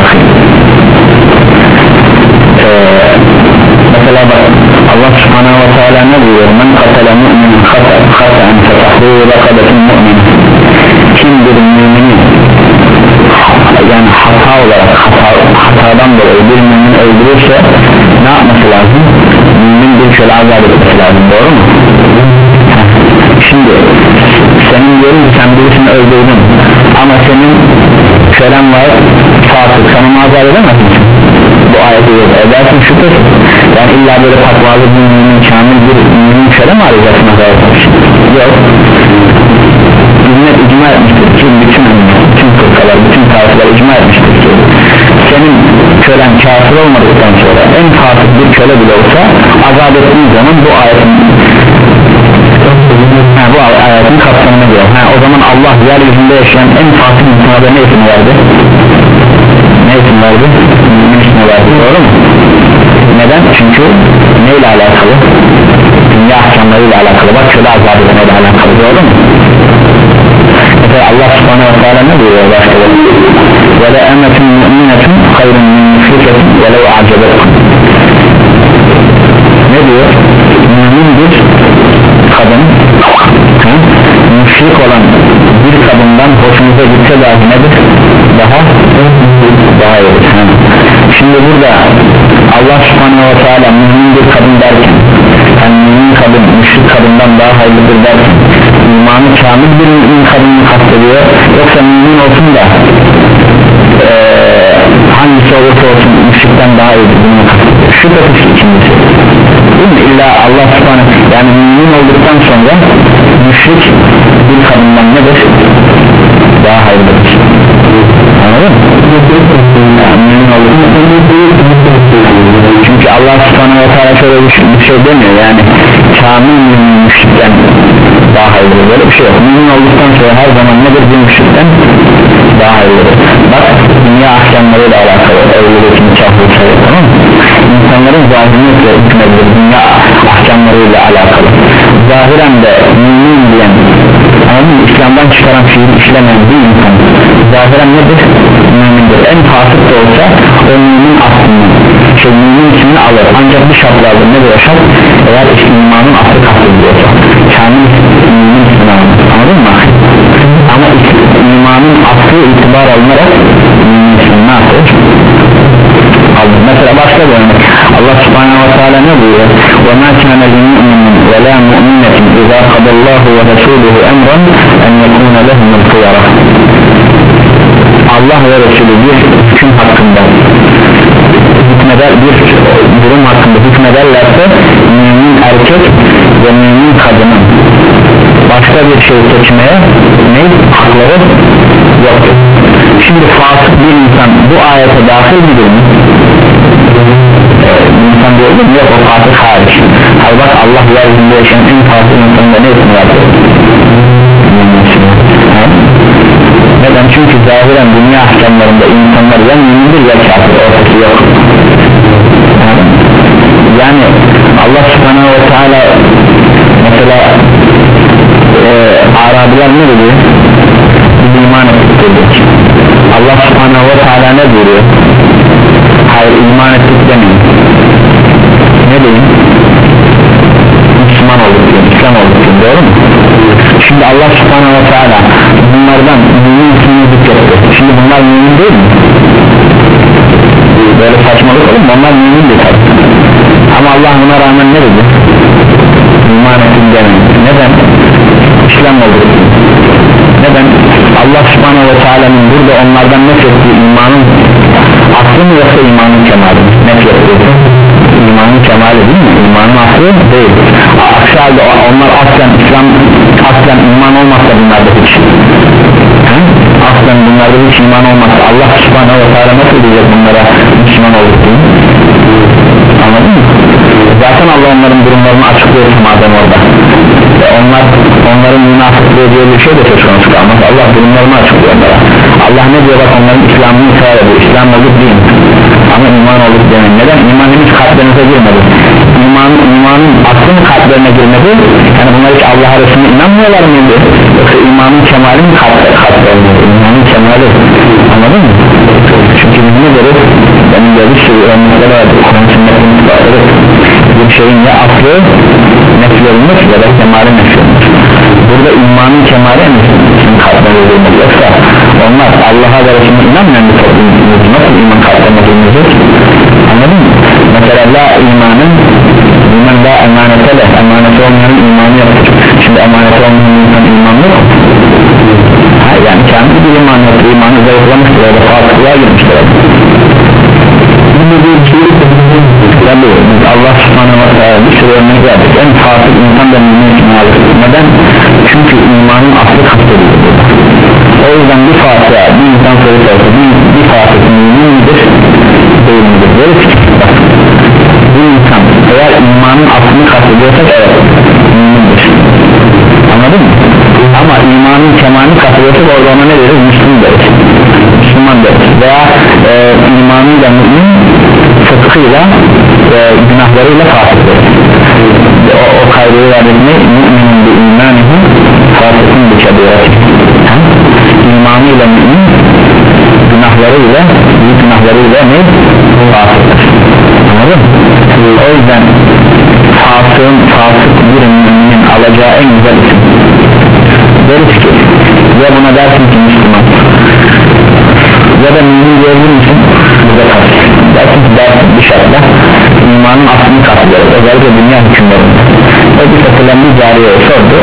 A: ee, mesela bak Allah subhanahu wa ta'ala ne diyor? Men katale mu'minin hata'en fetahruhu rakabetin mu'min. Kim bir mümini yani hata olarak hata, hatadan dolayı bir mümin öldürürse ne yapması lazım? Mümin bir şöyle azap etmesi lazım, doğru mu? Şimdi senin diyorum ki sen birisini öldürdün ama senin şölen var fasık, sen onu azap edemez misin? Bu ayeti yok, edersin şüphesiz. Yani illa böyle takvalı bir mümin, kamil bir mümin şöyle mi arayacaksın azap etmek? Yok. Ümmet icma etmiştir ki bütün ümmet, bütün fırkalar, bütün tarifler icma etmiştir ki senin kölen kafir olmadıktan sonra en fasık bir köle bile olsa azap ettiğin zaman bu ayetin ha, bu ayetin kapsamına giriyor. Ha, o zaman Allah yeryüzünde yaşayan en fasık insana ne isim verdi? Ne isim verdi? Mümin ismi verdi, doğru mu? Neden? Çünkü neyle alakalı? Dünya ahkamlarıyla alakalı. Bak şöyle azap etmeyle alakalı, doğru mu? Mesela Allah subhanahu wa ta'ala ne diyor başka? Ve le emetun mu'minetun hayrun min müşriketin ve lev a'cebetun. Ne diyor? Mümin bir kadın, ha? Müşrik olan bir kadından hoşunuza gitse dahi nedir? Daha daha iyidir. Ha? Şimdi burada Allah subhanahu wa ta'ala mümin bir kadın derken, yani mümin kadın müşrik kadından daha hayırlıdır derken imanı kamil bir mümin kadını kastediyor, yoksa mümin olsun da ee, hangisi olursa olsun müşrikten daha iyidir bunu kastediyor. Şüphesiz ikincisi, değil mi? İlla Allah subhanahu, yani mümin olduktan sonra müşrik bir kadından nedir? Daha hayırlıdır. Anladın mı? Çünkü Allah subhanahu wa ta'ala şöyle bir şey demiyor, yani kamil mümin müşrikten daha hayırlıdır, böyle bir şey yok. Mümin olduktan sonra her zaman nedir? Bir müşrikten daha hayırlıdır. Bak dünya ahkamlarıyla alakalı evlilik nikahlı sayı, tamam mı? İnsanların zahirinlikle hükmedilir dünya ahkamlarıyla alakalı. Zahiren de mümin diyen, anladın mı? İslam'dan çıkaran fiil işlemeyen bir insan zahiren nedir? Mümindir. En fasık da olsa o mümin aslında şey mümin ismini alır ancak bir şart lazım. Nedir o şart? Eğer imanın aslı kastediyorsa kamil mümin ismini alır, anladın mı? Ama imanın aslı itibar alınarak mümin ismini ne yapıyor? Alır. Mesela başka bir örnek Allah subhanahu wa ta'ala ne buyuruyor? وَمَا كَانَ لِمُؤْمِنٍ وَلَا مُؤْمِنَةٍ إِذَا قَضَى اللّٰهُ وَرَسُولُهُ أَمْرًا أَنْ يَكُونَ لَهُمُ الْخِيَرَةُ. Allah ve Resulü bir hüküm hakkında hükmeder, bir durum hakkında hükmederlerse mümin erkek ve mümin kadının başka bir şey seçmeye ne hakları yoktur. Şimdi fasık bir insan bu ayete dahil midir mi? İnsan diyor mu? Yok, o fasık hariç. Hayır bak, Allah yeryüzünde yaşayan en fasık insanında ne ismi yapıyor? Neden? Çünkü zahiren dünya ahkamlarında insanlar ya mümindir ya kafir, ortası yok. Yani Allah subhanahu ve teala mesela e, Arabiler ne dedi? Biz iman ettik dedik. Allah subhanahu ve teala ne diyor? Hayır, iman ettik demeyin. Ne diyeyim? Müslüman olduk diyor, İslam olduk diyor, doğru mu? Şimdi Allah subhanahu ve teala bunlardan mümin ismini zikretti. Şimdi bunlar mümin değil mi? Böyle saçmalık olur mu? Onlar mümin değil tabi. Ama Allah buna rağmen ne dedi? İman ettim demeyin. Neden? İslam olduk. Neden? Allah subhanahu ve teala'nın burada onlardan nefrettiği imanın aslı mı yoksa imanın kemali mi? Nefrettiği imanın kemali değil mi? İmanın aslı değil. Aksi halde onlar aslen İslam, aslen iman olmazsa bunlarda hiç He? aslen bunlarda hiç iman olmazsa Allah subhanahu ve teala nasıl diyecek bunlara Müslüman olduk diye? Anladın mı? Zaten Allah onların durumlarını açıklıyor madem orada. Ve onlar, onların münafıklığı diye bir şey de söz konusu kalmaz. Allah durumlarını açıklıyor onlara. Allah ne diyor? Bak, onların İslam'ını ısrar ediyor. İslam olduk değil ama iman olduk demeyin. Neden? İman henüz kalplerinize girmedi. İman, imanın aslı mı kalplerine girmedi? Yani bunlar hiç Allah'a Resulüne inanmıyorlar mıydı? Yoksa imanın kemali mi kalplerine? İmanın kemali, anladın mı? Çünkü biz ne deriz? Benim de bir sürü örnekler vardır. Bir şeyin ya aslı nefyolunur ya da kemali nefyolunur. Burada imanın kemali mi? Kalplerine girmedi. Yoksa onlar Allah'a ve Resulüne inanmayan bir toplum. Nasıl iman kalplerine girmeyecek? Anladın mı? Mesela la imanın iman la emanete de emaneti olmayanın imanı yoktur. Şimdi emaneti olmayan insan iman yok. Ha, yani kendi bir iman yoktur. İmanı zayıflamıştır ya da fasıklığa girmiştir. Tabi Allah subhanahu wa ta'ala bir sürü örnek verdik. En fasık insan da mümin için alır. Neden? Çünkü imanın aslı kastedilir. O yüzden bir fasığa bir insan soruyorsa bir, bir fasık mümin midir? Değil midir? Böyle ki bir insan eğer imanın aslını kastediyorsak evet mümindir. Anladın mı? Ama imanın kemalini kastediyorsak orada ona ne deriz? Müslüman deriz. Müslüman deriz. Veya e, imanıyla mümin fıkhıyla e, günahlarıyla fasık deriz. O, o kaydıyı verdik ne? Müminin bir imanı fasıkın bir kebirati. İmanıyla mümin günahlarıyla büyük günahlarıyla ne? Fasıktır. Anladın mı? O yüzden fasığın fasık bir müminin alacağı en güzel isim deriz ki ya buna dersin ki Müslüman ya da mümin diyebilir misin? Burada kalsın dersin ki dersin bir şartla imanın aslını katılıyor özellikle dünya hükümlerinde. O bir satılan bir cariyeye sordu,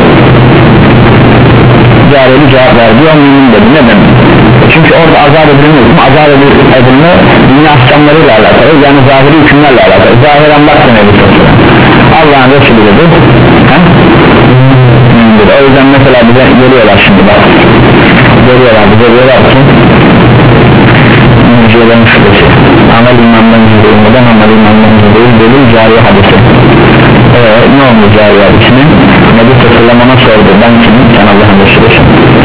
A: cariyeli cevap verdi, o mümin dedi. Neden? Çünkü orada azap edilmiyor mu? Azap edilme dünya ahkamlarıyla alakalı, yani zahiri hükümlerle alakalı. Zahiren baktın evi soruyor Allah'ın Resulü dedi. O yüzden mesela bize geliyorlar şimdi bak geliyorlar bize diyorlar ki mürciyelerin şüphesi amel imandan yüzdeyi neden amel imandan yüzdeyi delil cariye hadisi. Eee ne olmuş cariye hadisini? Nebi Sallam'a sordu, ben kimim? Sen Allah'ın Resulüsün.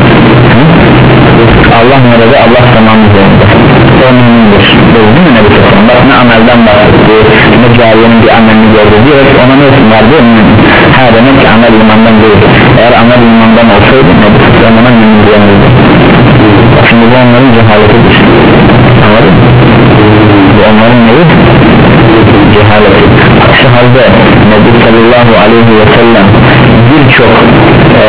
A: Allah nerede? Allah tamam üzerinde. O mümindir. Değil mi Nebi Sallam? Bak ne amelden bahsetti, ne cariyenin bir amelini gördü diyerek ona ne isim verdi? Ha demek ki amel imandan değil. Eğer amel imandan olsaydı Nebi Sallam'a mümin diyemezdi. Şimdi şimdi bu onların cehaletidir. Anladın mı? Bu onların neyi? Cehaleti. Aksi halde Nebi sallallahu aleyhi ve sellem birçok ee,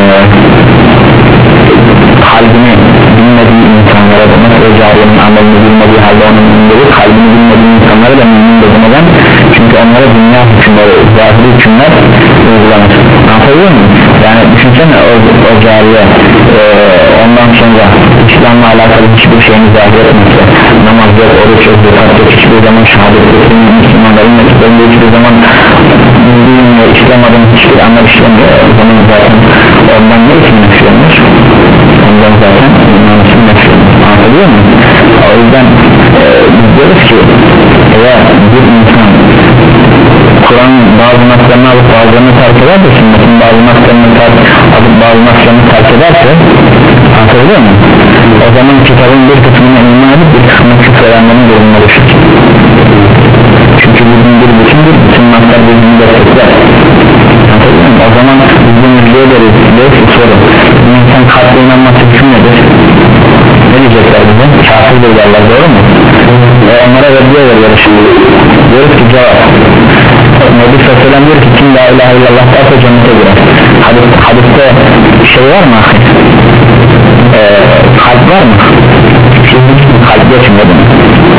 A: kalbini bilmediği insanlara da nasıl o cariyenin amelini bilmediği halde onun bilmediği kalbini bilmediği insanlara da mümin demeden, çünkü onlara dünya hükümleri, zahiri hükümler uygulanır. Anlatabiliyor muyum? Yani düşünsene o, o cariye e, ondan sonra İslam'la alakalı hiçbir şeyini zahir etmekse, namaz yok, oruç yok, zekat yok, hiçbir zaman şehadet etmeyi, Müslümanların mektularında hiçbir zaman din ve İslam adına hiçbir amel işlemiyor. O zaman zaten ondan ne için nefşlenir? Ondan zaten imanısını nefşlenir. Anlatabiliyor muyum? O yüzden e, biz diyoruz ki eğer bir insan Kur'an'ın bazı naklarını alıp bazılarını terk ederse, sünnetin bazı naklarını alıp bazı naklarını terk ederse, anlatabiliyor muyum? O zaman kitabın bir kısmına iman edip bir kısmına küfredenlerin durumuna düşür. Çünkü bizim bir bütündür, bütün naklar birbirini destekler. Anlatabiliyor muyum? O zaman bizim ülkeye deriz, deriz ki soru, bir insan kalple inanması hüküm nedir? Ne diyecekler bize? Kafirdir derler, doğru mu? Ve onlara reddiye veriyor şimdi. Diyoruz ki cevap, Nebi sallallahu aleyhi ve sellem diyor ki kim la ilahe illallah derse cennete girer. Hadis, hadiste şey var mı? Ee, kalp var mı? Kalp geçmedi mi?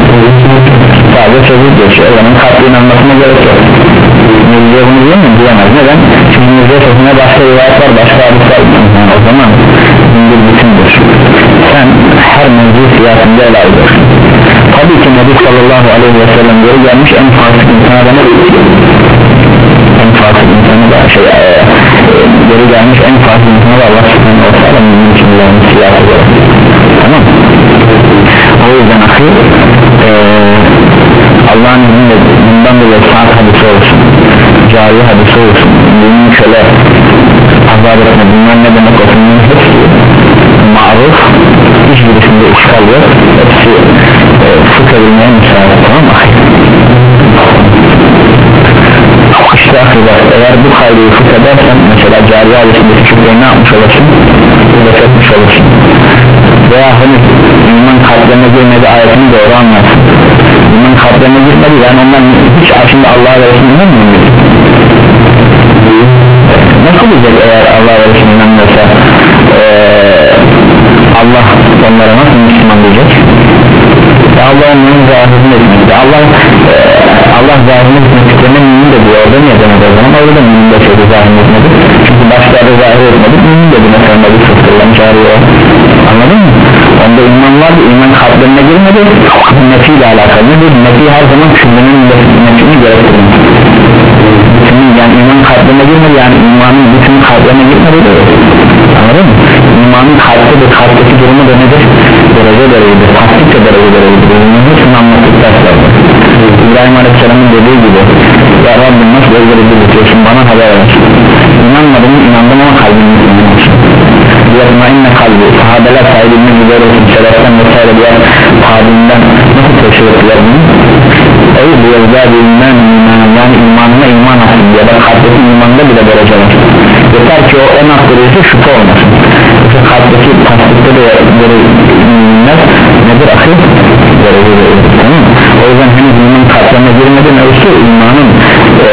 A: Sadece sözü geçiyor. O zaman kalple inanmasına gerek yok. Müziğe bunu diyor mu? Diyemez. Neden? Çünkü müziğe sözüne başka rivayet var, başka hadis var. Yani o zaman bir bütündür. Sen her mevzu siyasında ele alıyorsun. Tabii ki Nebi sallallahu aleyhi ve sellem geri gelmiş en fasık insana da ne? En fasık insana da şey e, geri gelmiş en fasık insana da Allah subhanahu wa ta'ala mümin için kullanmış siyasi olarak. Tamam. O yüzden ahi e, Allah'ın izniyle bundan dolayı saat hadisi olsun, cari hadisi olsun, mümin köle azab etme, bunlar ne demek olsun, hepsi maruf, hiçbirisinde işgal yok, hepsi e, fıkh edilmeye müsaade. Tamam mı? İşte akılar, eğer bu kaydeyi fıkh edersen mesela cari hadisindeki şüpheyi ne yapmış olursun? Üretmiş olursun. Veya henüz iman kalplerine girmedi ayetini doğru anlarsın. İman kalplerine girmedi, yani ondan hiç aslında Allah'a ve Resulü'nün inanmıyor. Nasıl diyecek eğer Allah'a ve Resulü'nün inanmıyorsa ee, Allah onlara nasıl Müslüman diyecek? Ya Allah onların zahirini etmekte. Allah e, Allah zahirini etmeklerine mümin de diyor. Orada niye demedi o zaman? Orada da mümin de söyledi zahirini etmedi. Çünkü başlarda zahir etmedi, mümin dedi mesela Nebi Sıkkır'la çağırıyor. Anladın mı? Onda iman vardı, iman kalplerine girmedi. Nefi ile alakalı. Nedir? Nefi her zaman küllünün nefini gerektirir. Bütünün, yani iman kalplerine girmedi, yani imanın bütün kalplerine girmedi de. Anladın mı? İmanın kalpte de kalpteki durumu da nedir? Derece derecede, tasdikçe derece derecedir. Bunun hepsini anlattık derslerdir. İbrahim Aleyhisselam'ın dediği gibi, ya Rabbim nasıl özleri bildirtiyorsun, bana haber ver. İnanmadım, inandım ama kalbimi inanmışım. Diyatma inne kalbi, sahabeler sahibinin güzel olsun, şereften vesaire diğer tabiinden nasıl teşhir ettiler bunu? Ey bu yazıda bir iman, yani imanına iman asıl ya da kalpteki imanda bile derece var. Yeter ki o en alt derecesi şüphe olmasın. Yoksa kalpteki tasdikte de böyle imanlar nedir akıl? Derece derece, tamam mı? O yüzden henüz iman kalplerine girmeden ölçü imanın ee,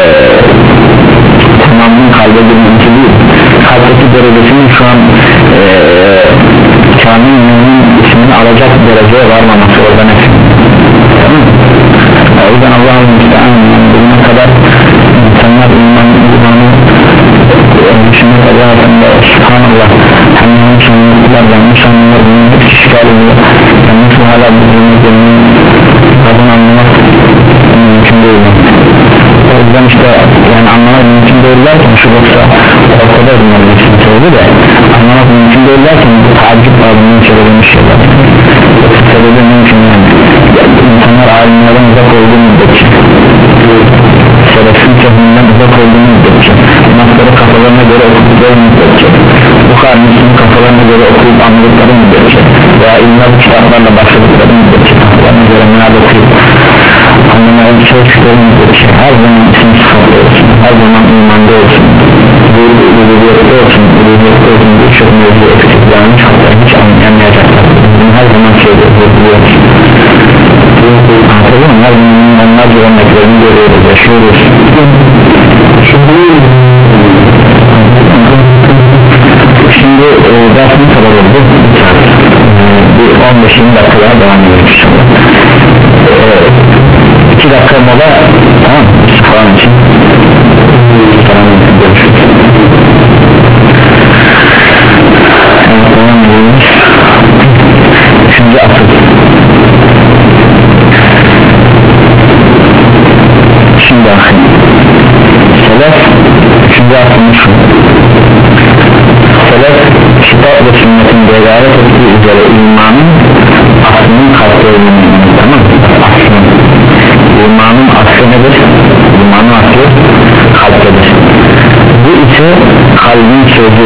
A: tamamının kalbe girmesi değil. Kalpteki derecesinin şu an ee, kamil mümin ismini alacak dereceye varmaması orada ne? Tamam mı? O yüzden Allah'ın müstahane bugüne kadar insanlar iman, imanı düşünmek adına subhanallah hem yanlış anlatılar, yanlış anlatılar bunun hepsi işgal ediyor. Yani nasıl hala bu cümlenin adını anlamak mümkün değil. O yüzden işte yani anlamak mümkün değil derken şu yoksa ortada bunların için söyledi de anlamak mümkün değil derken bu tacip adının söylediğimiz şeyler. Sebebi mümkün yani. İnsanlar alimlerden uzak olduğu müddetçe, şerefsiz cehminden uzak olduğu müddetçe, nasları kafalarına göre okudukları müddetçe, bu kadar Müslüman kafalarına göre okuyup anladıkları müddetçe veya ilmler kitaplarla başladıkları müddetçe, kafalarına göre meal okuyup anlamaya bir şey çıktığı müddetçe her zaman isim sıfatlı olsun, her zaman imanda olsun, bu ülüviyette olsun, ülüviyette olsun, birçok mevzu eksiklerini çok da hiç anlayamayacaklar. şey yapabiliyor. Anladın mı? Onlarca örneklerini görüyoruz, yaşıyoruz. Şimdi e, dersini kadar oldu. Bir on beş yirmi dakikaya devam ediyoruz. E, iki dakika mola, tamam mı? Falan için. Tamam, görüşürüz. Evet, devam ediyoruz. Üçüncü asıl. Şimdi akıl. Selef, üçüncü asılın şu. Selef, kitap ve sünnetin delalet ettiği üzere imanın aslının kalpte olduğunu, tamam mı? Aslının. İmanın aslı nedir? İmanın aslı kalptedir. Bu ise kalbin sözü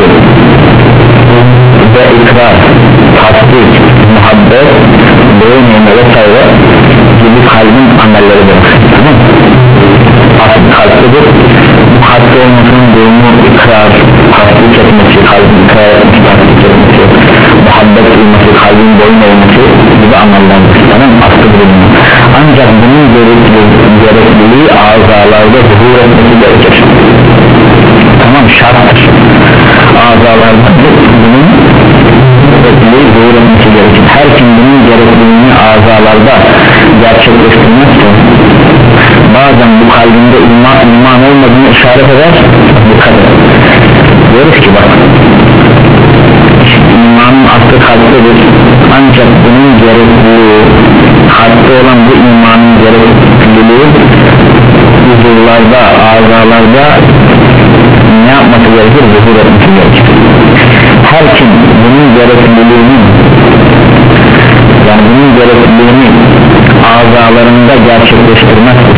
A: ve ikrar, tasdik, muhabbet, beyin yeme vesaire gibi kalbin amelleridir. Tamam mı? Asıl kalptedir. Bu kalpte olmasının durumu ikrar, tasdik etmesi, kalbin ikrar etmesi, tasdik etmesi, muhabbet duyması, kalbin boyun olması gibi amellerdir. Tamam mı? Aslı durumu. Ancak bunun gerekliliği azalarda zuhur etmesi gerekir. Tamam, şarttır. Azalarda bunun gerekliliği zuhur etmesi gerekir. Her kim bunun gerekliliğini azalarda gerçekleştirmezse bazen bu kalbinde iman, iman olmadığını işaret eder. Dikkat et. Diyoruz ki bak, imanın aslı kalptedir. Ancak bunun gerekliliği, kalpte olan bu imanın gerekliliği huzurlarda, azalarda ne yapması gerekir? Zuhur etmesi gerekir. Her kim bunun gerekliliğini, yani bunun gerekliliğini azalarında gerçekleştirmezse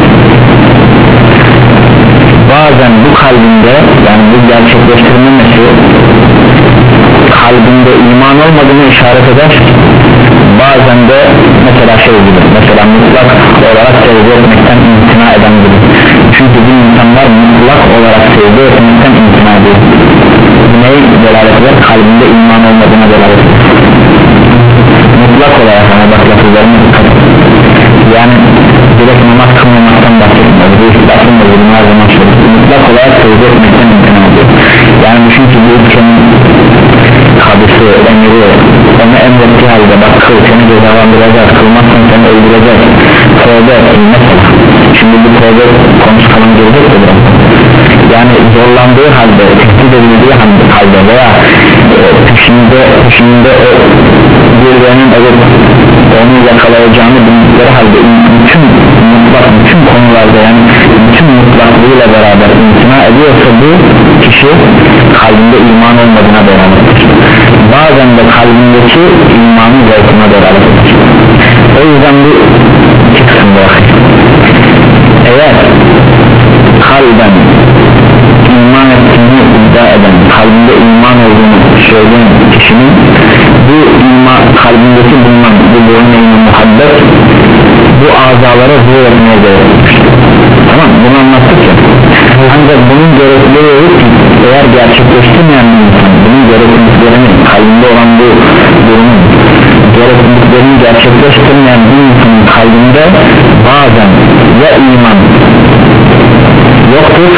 A: bazen bu kalbinde, yani bu gerçekleştirmemesi kalbinde iman olmadığını işaret eder. Bazen de mesela şey gibi, mesela mutlak olarak sevgi etmekten imtina eden gibi. Çünkü bu insanlar mutlak olarak sevgi etmekten imtina ediyor. Bu neyi delalet eder? Kalbinde iman olmadığına delalet eder. Mutlak olarak, ama bak lafızlarına dikkat et. Yani direkt namaz kılmamaktan bahsetmiyor. Bu ispatın da bunu her zaman söylüyor. Mutlak olarak sevgi etmekten imtina ediyor. Yani düşün ki bu ülkenin hadisi, emiri onu emrettiği halde bak kıl, seni cezalandıracak, kılmazsan seni öldürecek, tövbe etsin mesela. Şimdi bu tövbe konusu kalan gelecek de biraz. Yani zorlandığı halde, tehdit edildiği halde veya e, peşinde, peşinde o birilerinin alıp onu yakalayacağını bildikleri halde bütün mutlak, bütün konularda, yani bütün mutlaklığıyla beraber imtina ediyorsa bu kişi kalbinde iman olmadığına beraberdir. Bazen de kalbindeki imanın zevkine beraberdir. O yüzden bu iki kısım var. Eğer kalben iman ettiğini iddia eden, kalbinde iman olduğunu söyleyen kişinin bu iman, kalbindeki bulunan bu boyunlayma muhabbet bu azalara zuhur etmeye gerekir. Tamam, bunu anlattık ya. Ancak bunun gerekliliği yok ki, eğer gerçekleştirmeyen bir insan bunun gerekliliklerini, kalbinde olan bu durumun gerekliliklerini gerçekleştirmeyen bir insanın kalbinde bazen ya iman yoktur,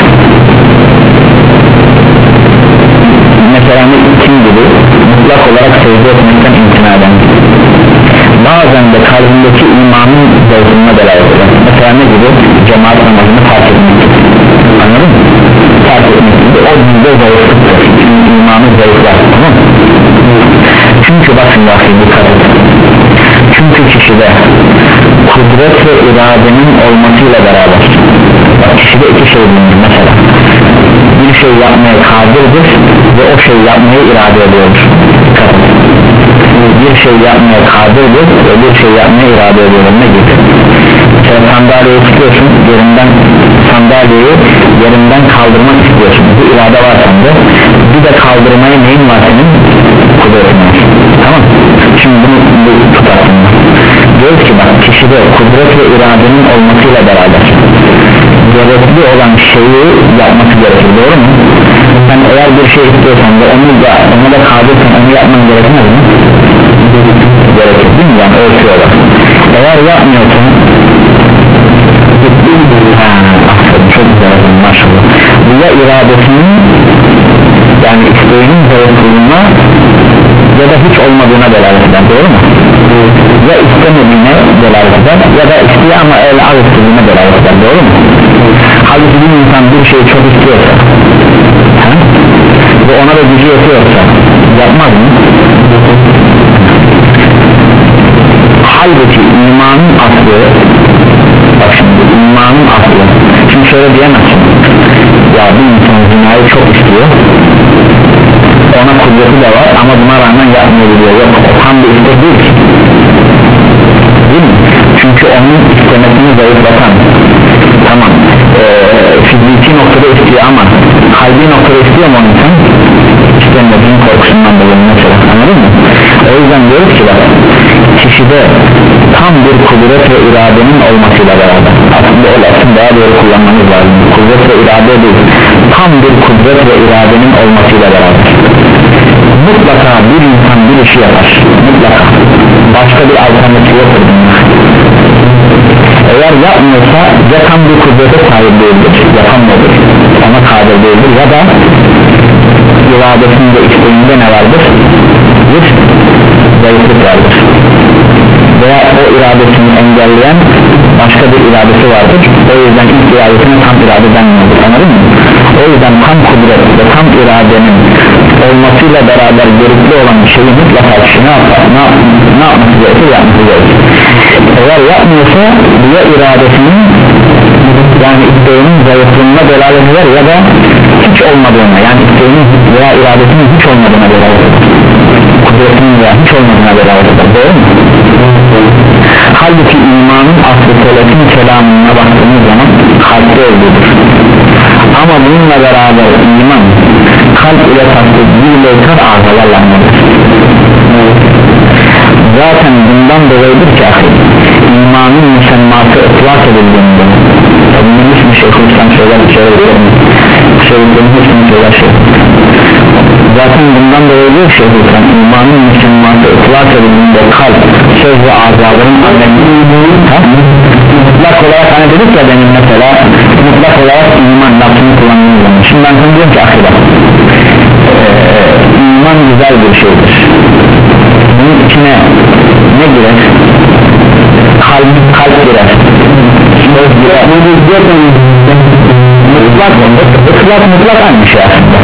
A: mesela kim gibi mutlak olarak sevgi etmekten imtina eden, bazen de kalbindeki imanın zevkine delalet eder. Mesela ne gibi? Cemaat namazını fark etmek, anladın mı? Fark etmek gibi o dinde zevktir, imanı zevkler, tamam mı? Çünkü bakın bakın dikkat edin, çünkü kişide kudret ve iradenin olmasıyla beraber, bak kişide iki şey bulunur. Mesela bir şey yapmaya kadirdir ve o şey yapmayı irade ediyordur. Dikkat edin, bir şey yapmaya kadirdir ve bir şey yapmaya irade ediyordur. Ne gibi? Sen sandalyeyi tutuyorsun, yerinden sandalyeyi yerinden kaldırmak istiyorsun, bu irade var sende, bir de kaldırmaya neyin var senin? Kudretin var, tamam. Şimdi bunu, bunu tutarsın. Diyoruz ki bak, kişide kudret ve iradenin olmasıyla beraber gerekli olan şeyi yapması gerekir, doğru mu? Sen eğer bir şey istiyorsan ve onu da, onu da kadirsen onu yapman gerekmez mi? Gerekir, değil yani ölçüyorlar. Eğer yapmıyorsan ha, çok güzel maşallah. Bu ya iradesinin yani isteğinin zayıflığına ya da hiç olmadığına delalet eder, doğru mu? Ya istemediğine delalet eder ya da istiyor ama el az istediğine delalet eder, doğru mu? Halbuki bir insan bir şeyi çok istiyorsa ha? Ve ona da gücü yetiyorsa yapmaz mı? Halbuki imanın aslı, bak şimdi imanın aslı, şimdi şöyle diyemezsin, ya bir insan zinayı çok istiyor, ona kudreti de var ama buna rağmen yapmıyor diyor, yok tam bir istek değil ki, değil mi? Çünkü onun istemesini zayıflatan, tamam ee, fiziki noktada istiyor ama kalbi noktada istiyor mu insan? İstemediğin korkusundan dolayı mesela, anladın mı? O yüzden diyoruz ki bak, kişide tam bir kudret ve iradenin olmasıyla beraber, aslında o lafın daha doğru kullanmamız lazım, kudret ve irade değil, tam bir kudret ve iradenin olmasıyla beraber mutlaka bir insan bir işi yapar, mutlaka başka bir alternatif yoktur. Eğer yapmıyorsa ya tam bir kudrete sahip değildir, yapamıyordur, ona kadir değildir ya da iradesinde, isteğinde ne vardır? Bir zayıflık vardır veya o iradesini engelleyen başka bir iradesi vardır, o yüzden ilk iradesine tam irade denmiyordur, anladın mı? O yüzden tam kudret ve tam iradenin olmasıyla beraber gerekli olan şeyi mutlaka kişi ne yapar, ne, ne yapması gerekir, yapması gerekir. Eğer yapmıyorsa ya iradesinin yani isteğinin zayıflığına delalet eder ya da hiç olmadığına, yani isteğinin veya iradesinin hiç olmadığına delalet eder, kudretinin veya hiç olmadığına delalet eder, doğru mu? Halbuki imanın aslı selefin kelamına baktığımız zaman kalpte olduğudur. Ama bununla beraber iman kalp ile tasdik bir leytar ağzalarla anlatır. Zaten bundan dolayıdır ki ahir imanın müsemması ıtlak edildiğinde bunun hiçbir şey kılıçtan söyler söylerim söylerim hiçbir söyler şey zaten bundan dolayıdır şey kılıçtan imanın müsemması ıtlak edildiğinde kalp söz ve azaların mutlak olarak hani dedik ya benim mesela mutlak olarak iman lafını kullanmamız zaman şimdi ben sana diyorum ki ahir bak iman güzel bir şeydir, bunun içine ne girer? Kalp, kalp girer, söz girer, mutlak mutlak mutlak aynı şey aslında.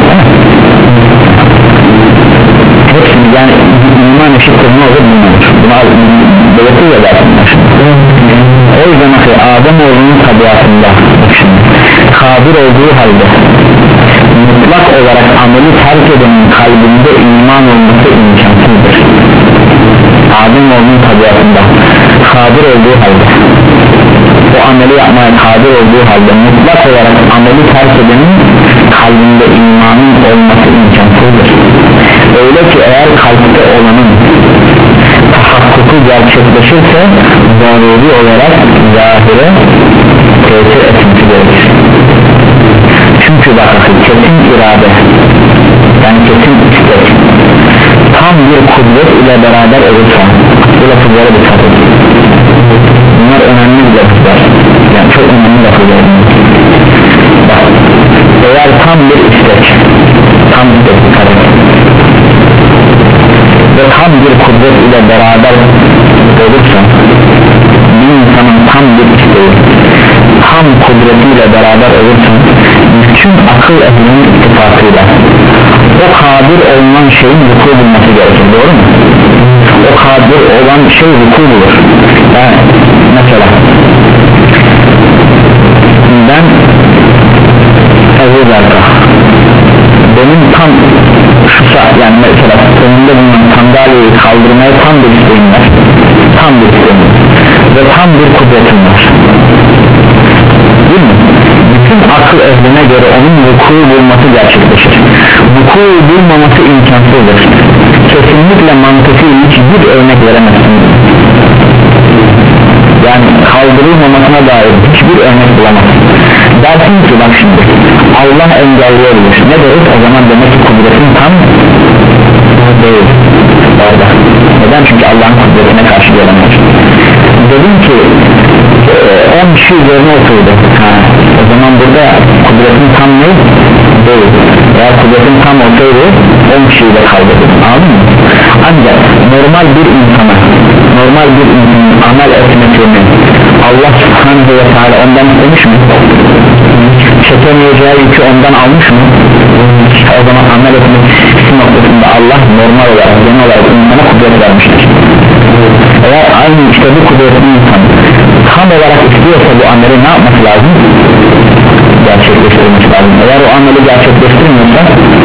A: Hepsini yani iman eşittir ne olur bulunur, buna belirtiyor ya zaten. O yüzden Ademoğlunun tabiatında kadir olduğu halde mutlak olarak ameli terk edenin kalbinde iman olması imkansızdır. Ademoğlunun tabiatında kadir olduğu halde o ameli yapmaya kadir olduğu halde mutlak olarak ameli terk edenin kalbinde imanın olması imkansızdır. Öyle ki eğer kalpte olanın tahakkuku gerçekleşirse zaruri olarak zahire tesir etmesi gerekir. Çünkü bakın kesin irade yani kesin istek tam bir kudret ile beraber olursa bu lafızlara dikkat edin, bunlar önemli bir lafızlar, yani çok önemli lafızlar. Bak eğer tam bir istek tam bir dikkat edin ve tam bir kudret ile beraber olursa bir insanın tam bir isteği tam kudretiyle beraber olursa bütün akıl ehlinin ittifakıyla o kadir olunan şeyin vuku bulması gerekir, doğru mu? O kadir olan şey vuku bulur. Yani mesela ben Ebu Zerka benim tam şu saat yani mesela önünde bulunan sandalyeyi kaldırmaya tam bir isteğim var, tam bir isteğim var ve tam bir kudretim var, değil mi? Bütün akıl ehline göre onun vuku bulması gerçekleşir. Vuku bulmaması imkansızdır. Kesinlikle mantıklı hiçbir örnek veremezsin. Yani kaldırılmamasına dair hiçbir örnek bulamazsın. Dersin ki bak şimdi Allah engelleyebilir. Ne deriz? O zaman demek ki kudretin tam değil. Orada. neden? Çünkü Allah'ın kudretine karşı gelemez. Dedim ki on kişi üzerine oturdu. Ha, o zaman burada kudretin tam ne? Değil. Eğer kudretin tam olsaydı on kişiyle kaldırdı. Anladın mı? Ancak normal bir insana normal bir insanın amel etmesini Allah subhanahu ve teala ondan istemiş mi? Çekemeyeceği yükü ondan almış mı? O zaman amel etmek noktasında Allah normal olarak genel olarak insana kudret vermiştir. Eğer aynı işte bu kudretli insan tam olarak istiyorsa bu ameli ne yapması lazım? Gerçekleştirmesi lazım. Eğer o ameli gerçekleştirmiyorsa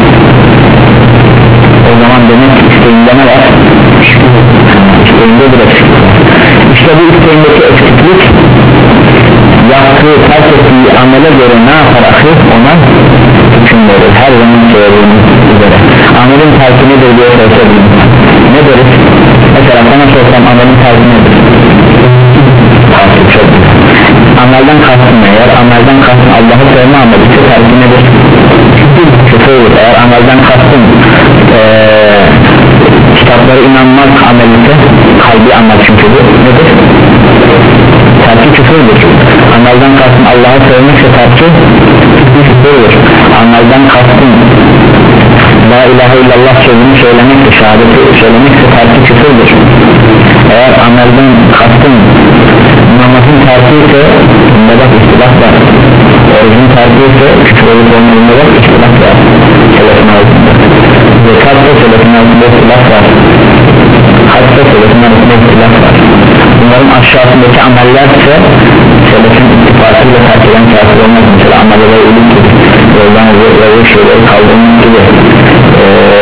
A: o zaman demek isteğinde ne var? İsteğinde bir eksiklik. İşte bu isteğindeki eksiklik yaptığı, terk ettiği amele göre ne yapar akıl? Ona hüküm verir. Her zaman söylediğimiz üzere amelin terki nedir diye sorabilirim. Ne deriz? Mesela sana sorsam amelin terki nedir? Terki çok güzel. Amelden kastın eğer amelden kastın Allah'ı sevme ameli ise terki nedir? Küfürdür. Eğer amelden kastın ee, kitaplara inanmak ameli ise kalbi amel çünkü bu nedir? Terki küfürdür. Amelden kastın Allah'ı sevmekse terki küfürdür. Amelden kastın La ilahe illallah sözünü söylemekse, şehadeti söylemekse terki küfürdür. Eğer amelden kastın namazın terki ise bunda bak istilaf var. Orucun terki ise küfür olup olmadığında bak istilaf var. Selefin altında zekat da selefin altında istilaf var. Hac da selefin altında istilaf var. Bunların aşağısındaki ameller ise selefin ittifakıyla terk eden kafir olmaz. Mesela amelleri ilim gibi yoldan ve şeyleri kaldırmak gibi ee,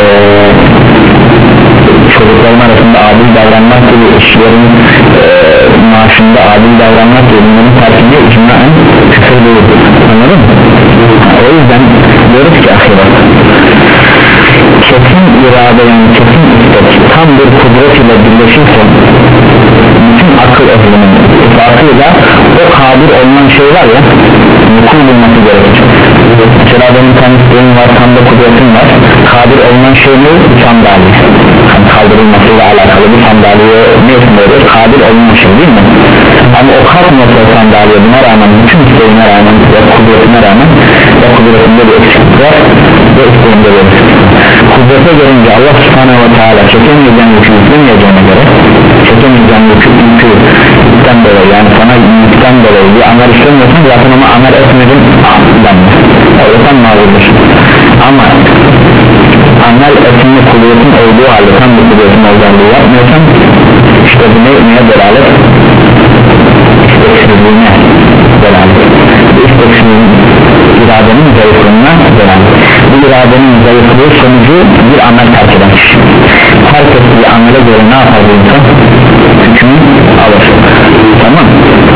A: çocukların arasında adil davranmak gibi işlerin e, maaşında adil davranmak gibi bunların terkinde icmaen küfür değil. Anladın mı? O yüzden diyoruz ki ahiret kesin irade yani kesin istek tam bir kudret ile birleşirse bütün akıl ehlinin ittifakıyla o kadir olunan şey var ya mukul bulması gerekir. Mesela benim tanıştığım var, tam da kudretim var, kadir olunan şey ne? Bir sandalye yani kaldırılmasıyla alakalı bir sandalye ne yapıyoruz? Kadir olunan şey değil mi? Ama o kalkmıyorsa o sandalye buna rağmen bütün isteğine rağmen ve kudretine rağmen ve kudretinde bir eksiklik var ve isteğinde bir eksiklik var. Kudrete gelince Allah subhanahu ve teala çekemeyeceğin yükü yüklemeyeceğine göre çekemeyeceğin yükü yükten dolayı yani sana yükten dolayı bir amel istemiyorsun zaten ama amel etmedin denmez. Öyle sen mağdurdur. Ama amel etme kudretin olduğu halde tam bir kudretin olduğu halde yapmıyorsan işte bu ne, neye delalet? İsteksizliğine delalet. Bu isteksizliğin iradenin zayıflığına delalet. Bu iradenin zayıflığı sonucu bir amel terk eder. Terk ettiği amele göre ne yapar bu insan? Hükmü alır. Tamam.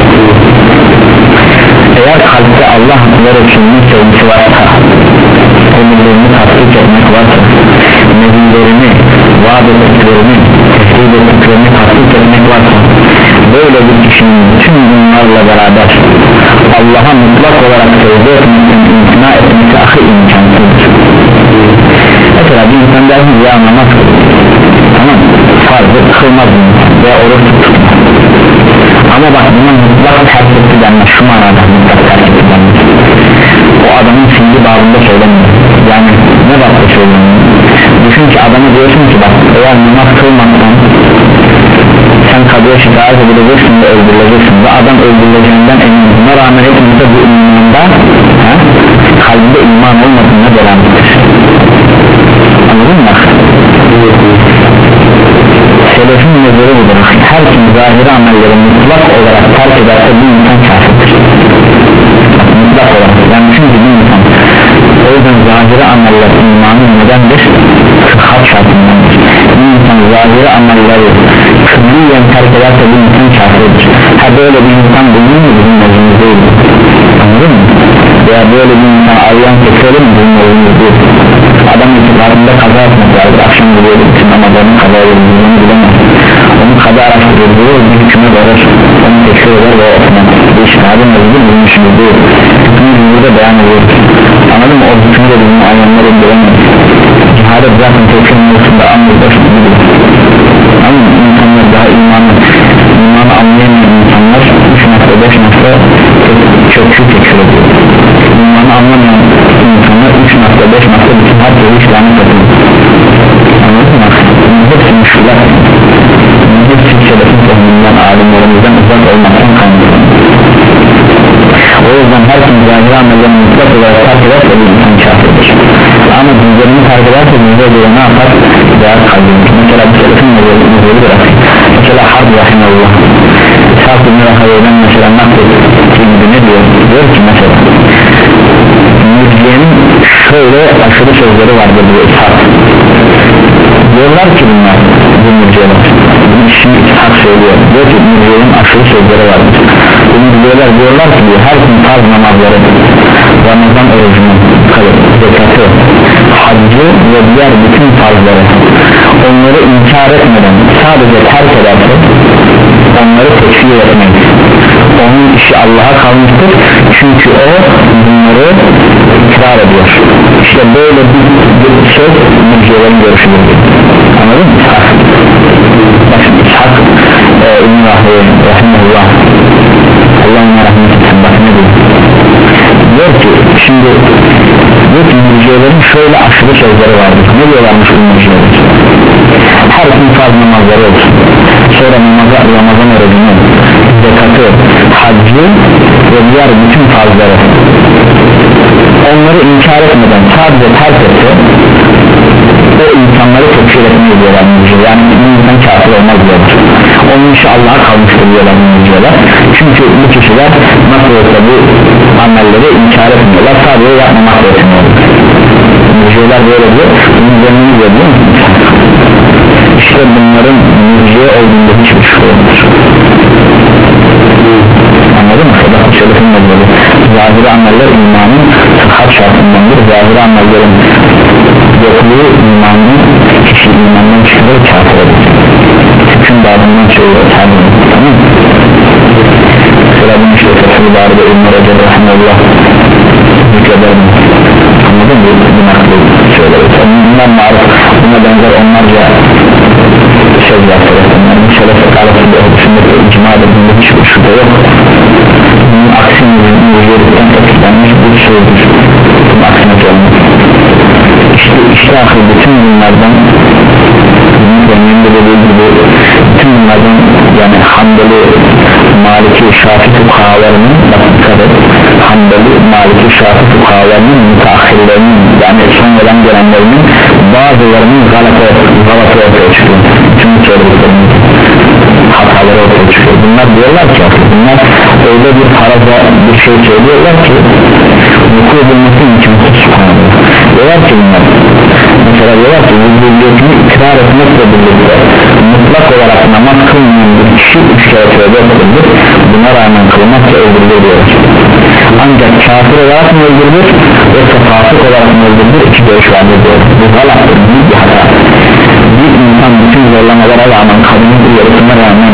A: Eğer kalpte Allah ve Resulünün sevgisi varsa, emirlerini tatbik etmek varsa, nebilerini, vaat ettiklerini, tehdit ettiklerini tatbik etmek varsa, böyle bir kişinin tüm bunlarla beraber Allah'a mutlak olarak sevgi etmekten imtina etmesi ahi imkansızdır. Mesela bir insan der ki ya namaz kılır, tamam, farzı kılmaz veya oruç tutmaz. Ama bak buna mutlak terk etti denmez, şu manada mutlak terk etti denmez. O adamın fiili bağında söylemiyor. Yani ne bakta söylemiyor? Düşün ki adamı diyorsun ki bak eğer namaz kılmaktan sen kadıya şikayet edileceksin ve öldürüleceksin ve adam öldürüleceğinden emin. Buna rağmen hepimizde bu imanda he, kalbinde iman olmadığına delalettir. Anladın mı? Selefin nezeri budur. Her kim zahiri amelleri mutlak olarak terk ederse bu insan kafirdir. Mutlak olarak yani çünkü bir insan o yüzden zahiri ameller imanın nedendir? Sıhhat şartındandır. Bir insan zahiri amelleri külliyen terk ederse bu insan kafirdir. Ha böyle bir insan bulunur mu bizim nezimiz değil? Anladın mı? Veya böyle bir insan arayan keselim mi bizim nezimiz değil? Adam itikadında kaza etmek vardır. Akşam gidiyor için ama onun kaza edildiğini bilemez. Onun kaza araştırıldığı bir hüküme varır. Onu tekrar eder ve okumak. Bu işlerden özgür bunun işimiz değil. Hükümü burada beyan ediyor. Anladın mı? O hükümü de bizim ayyanları bilemez. Cihadet zaten tekrar mevzusunda anlayıp başlık gibi. Anladın mı? olan alimlerimizden uzak olmaktan kaynaklanır. O yüzden her kim zahir amellerini mutlak olarak terk ederse bir insan kafirdir. Ama dinlerini terk ederse dinlere göre ne yapar? Değer kaybeder. Mesela bu selefin nezeli bırakır. Mesela Harb Rahimullah İshak bin Rahay'dan mesela naklettiğinde ne diyor? Diyor ki mesela Mürciye'nin şöyle aşırı sözleri vardır diyor İshak. Diyorlar ki bunlar bu Mürciye'ler şimdi İshak söylüyor. Diyor ki Mürciye'nin aşırı sözleri vardır. Bu Mürciye'ler diyorlar ki diyor, her gün farz namazları, Ramazan orucunu, zekatı, haccı ve diğer bütün farzları onları inkar etmeden sadece terk ederse onları tekfir edemeyiz. Onun işi Allah'a kalmıştır çünkü o bunları ikrar ediyor. İşte böyle bir, bir söz Mürciyelerin görüşüdür. Anladın mı? Bak şimdi İshak İbn-i Rahimullah Allah'ın rahmet etsin, bak ne diyor? Diyor ki şimdi diyor ki Mürciyelerin şöyle aşırı sözleri vardır. Ne diyorlarmış bu Mürciyeler? Her gün farz namazları olsun, sonra namaza, Ramazan orucunu, zekatı, haccı ve diğer bütün farzları onları inkar etmeden sadece terk etse o insanları tekfir etmeyi diyorlar Mürciyeler. Yani bir insan kafir olmaz diyorlar. Onun işi Allah'a kalmıştır diyorlar Mürciyeler. Çünkü bu kişiler nasıl olsa bu amelleri inkar etmiyorlar, sadece yapmamak yetmiyorlar. Mürciyeler böyle diyor. Bunun üzerine diyor biliyor musun? İşte bunların mürciye olduğunda hiçbir şey olmaz. Anladın mı? Sadaka şerefin mezeli zahiri ameller imanın sıhhat şartındandır. Zahiri amellerin yokluğu imanın kişi imandan çıkarır kafir olur. Hüküm bağımından söylüyor. Tamam mı? Mesela bunu işte Fethullah ve Ümmer Hoca Rahmanullah yükleder mi? Anladın mı? Bu nakli söylüyor. Bundan maruf buna benzer onlarca söz yaptı. Bunların şeref arasında dışındaki icma edildiğinde hiçbir şüphe yok. Bunun aksini yüzeylikten tetiklenmiş bir sözdür. Bunun aksine olmaz. İşte işte ahir bütün bunlardan bunun da dediği gibi bütün bunlardan yani Hanbeli, Maliki, Şafii fukahalarının dikkat et Hanbeli, Maliki, Şafii fukahalarının müteahhirlerinin yani sonradan gelenlerinin bazılarının galata ortaya çıkıyor. Tüm söylediklerinin hataları ortaya çıkıyor. Bunlar diyorlar ki bunlar öyle bir faraza bir şey söylüyorlar ki vuku edilmesi imkansız subhanallah. Diyorlar ki bunlar mesela diyorlar ki vücudiyetini ikrar etmekle birlikte mutlak olarak namaz kılmayan bir kişi üç kere tövbe edilir, buna rağmen kılmakla öldürülür diyorlar. Ancak kafir olarak mı öldürülür yoksa fasık olarak mı öldürülür iki görüş vardır diyor. Bu galattır, büyük bir hata. Bir insan bütün zorlamalara rağmen kadının bir yarısına rağmen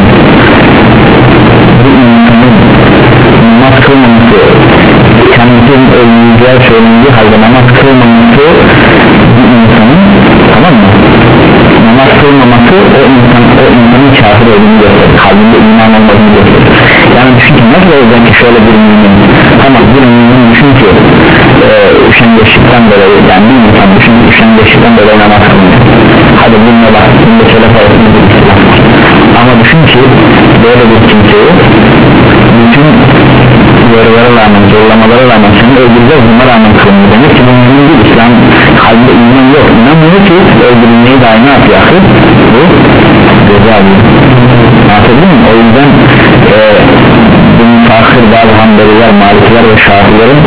A: bir insanın namaz kılmaması kendisinin öldürüleceği söylendiği halde namaz kılmaması bir insanın tamam mı? Namaz kılmaması o insan o insanın kafir olduğunu gösterir, kalbinde iman olmadığını gösterir. Yani düşün ki nasıl olacak ki şöyle bir mümin ama bir mümin düşün ki e, üşengeçlikten dolayı yani bir insan düşün ki üşengeçlikten dolayı namaz kılmıyor. Hadi bununla bak bunda şöyle arasında bir istilaf var ama düşün ki böyle bir kimseyi bütün uyarılara rağmen, zorlamalara rağmen seni öldüreceğiz, buna rağmen kılmıyor. Demek ki bu mümin değil, İslam kalbinde iman yok, inanmıyor ki öldürülmeyi dahi ne yapıyor? Bu göze alıyor. Anladın mı? O yüzden e, bunun farklı bazı Hanbeliler, Malikiler ve Şafiilerin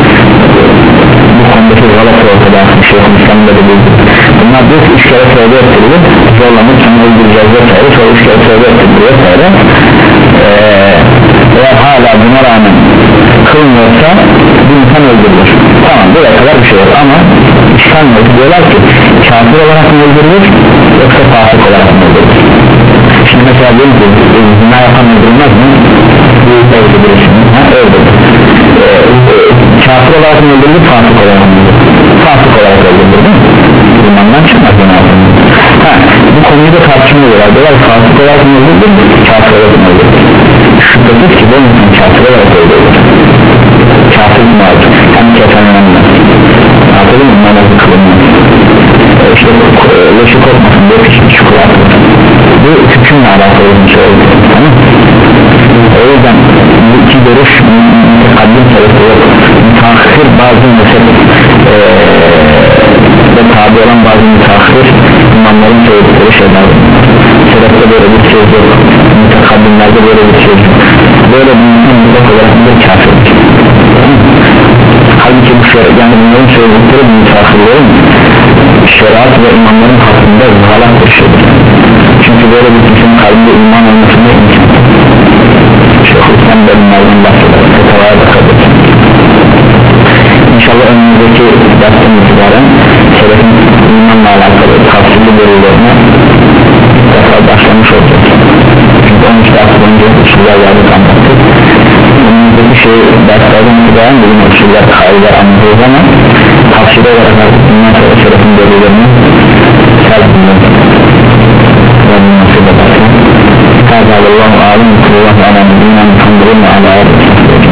A: bu konudaki galata ortada Şeyh'in İslam'da da bildi. Bunlar diyor ki üç kere tövbe ettirilir, zorlanıp sana öldüreceğiz vesaire, sonra üç kere tövbe ettirilir vesaire. Eee eğer hala buna rağmen kılmıyorsa bir insan öldürülür. Tamam buraya kadar bir şey yok ama işkanmıyor. Diyorlar ki kafir olarak mı öldürülür yoksa fasık olarak mı öldürülür? Şimdi mesela diyorum ki zina yapan öldürülmez mi? Öldürülür. Ha öldürülür. Ee, e, kafir olarak mı öldürülür fasık olarak mı öldürülür? Fasık olarak öldürülür değil mi? İmandan çıkmaz zina yapan. Ha bu konuyu da tartışmıyorlar. Diyorlar fasık olarak mı öldürülür? Kafir olarak mı öldürülür? Şüphesiz ki bu insan kafir olarak öldürülür. Kafir mi vardır? Hem kefenlenmez. Anladın mı? Namazı kılınmaz. İşte leşi korkmasın diye küçük çukur atılır. Bu hükümle alakalı bir şey oldu. Tamam mı? O yüzden bu iki görüş mütekaddim tarafı yok, müteahhir bazı mezhep ee, ve tabi olan bazı müteahhir imamların söyledikleri şeyler, sebepte böyle bir söz yok, mütekaddimlerde böyle bir söz yok, böyle bir insan mutlak olarak bir kafirdir. Halbuki bu şer, yani bunların söyledikleri müteahhirlerin şeriat ve imamların hakkında zahalat bir şeydir. Çünkü böyle bir kişinin kalbinde iman olmasında imkan Şeyhülislam bölümlerden bahseder, fetavaya bakabilir. İnşallah önümüzdeki dersten itibaren selefin imanla alakalı tavsiyeli bölümlerine tekrar başlamış olacak. Çünkü on üç ders boyunca usuller yardık anlattık. Önümüzdeki şey derslerden itibaren bugün usuller, kaideler anlatıyoruz ama tavsiyeli olarak artık bundan sonra selefin bölümlerini serpilmek ve bunu nasip edersin. Kâzâlallahu âlim, kullahu alâ nabînâ Muhammedin ve alâ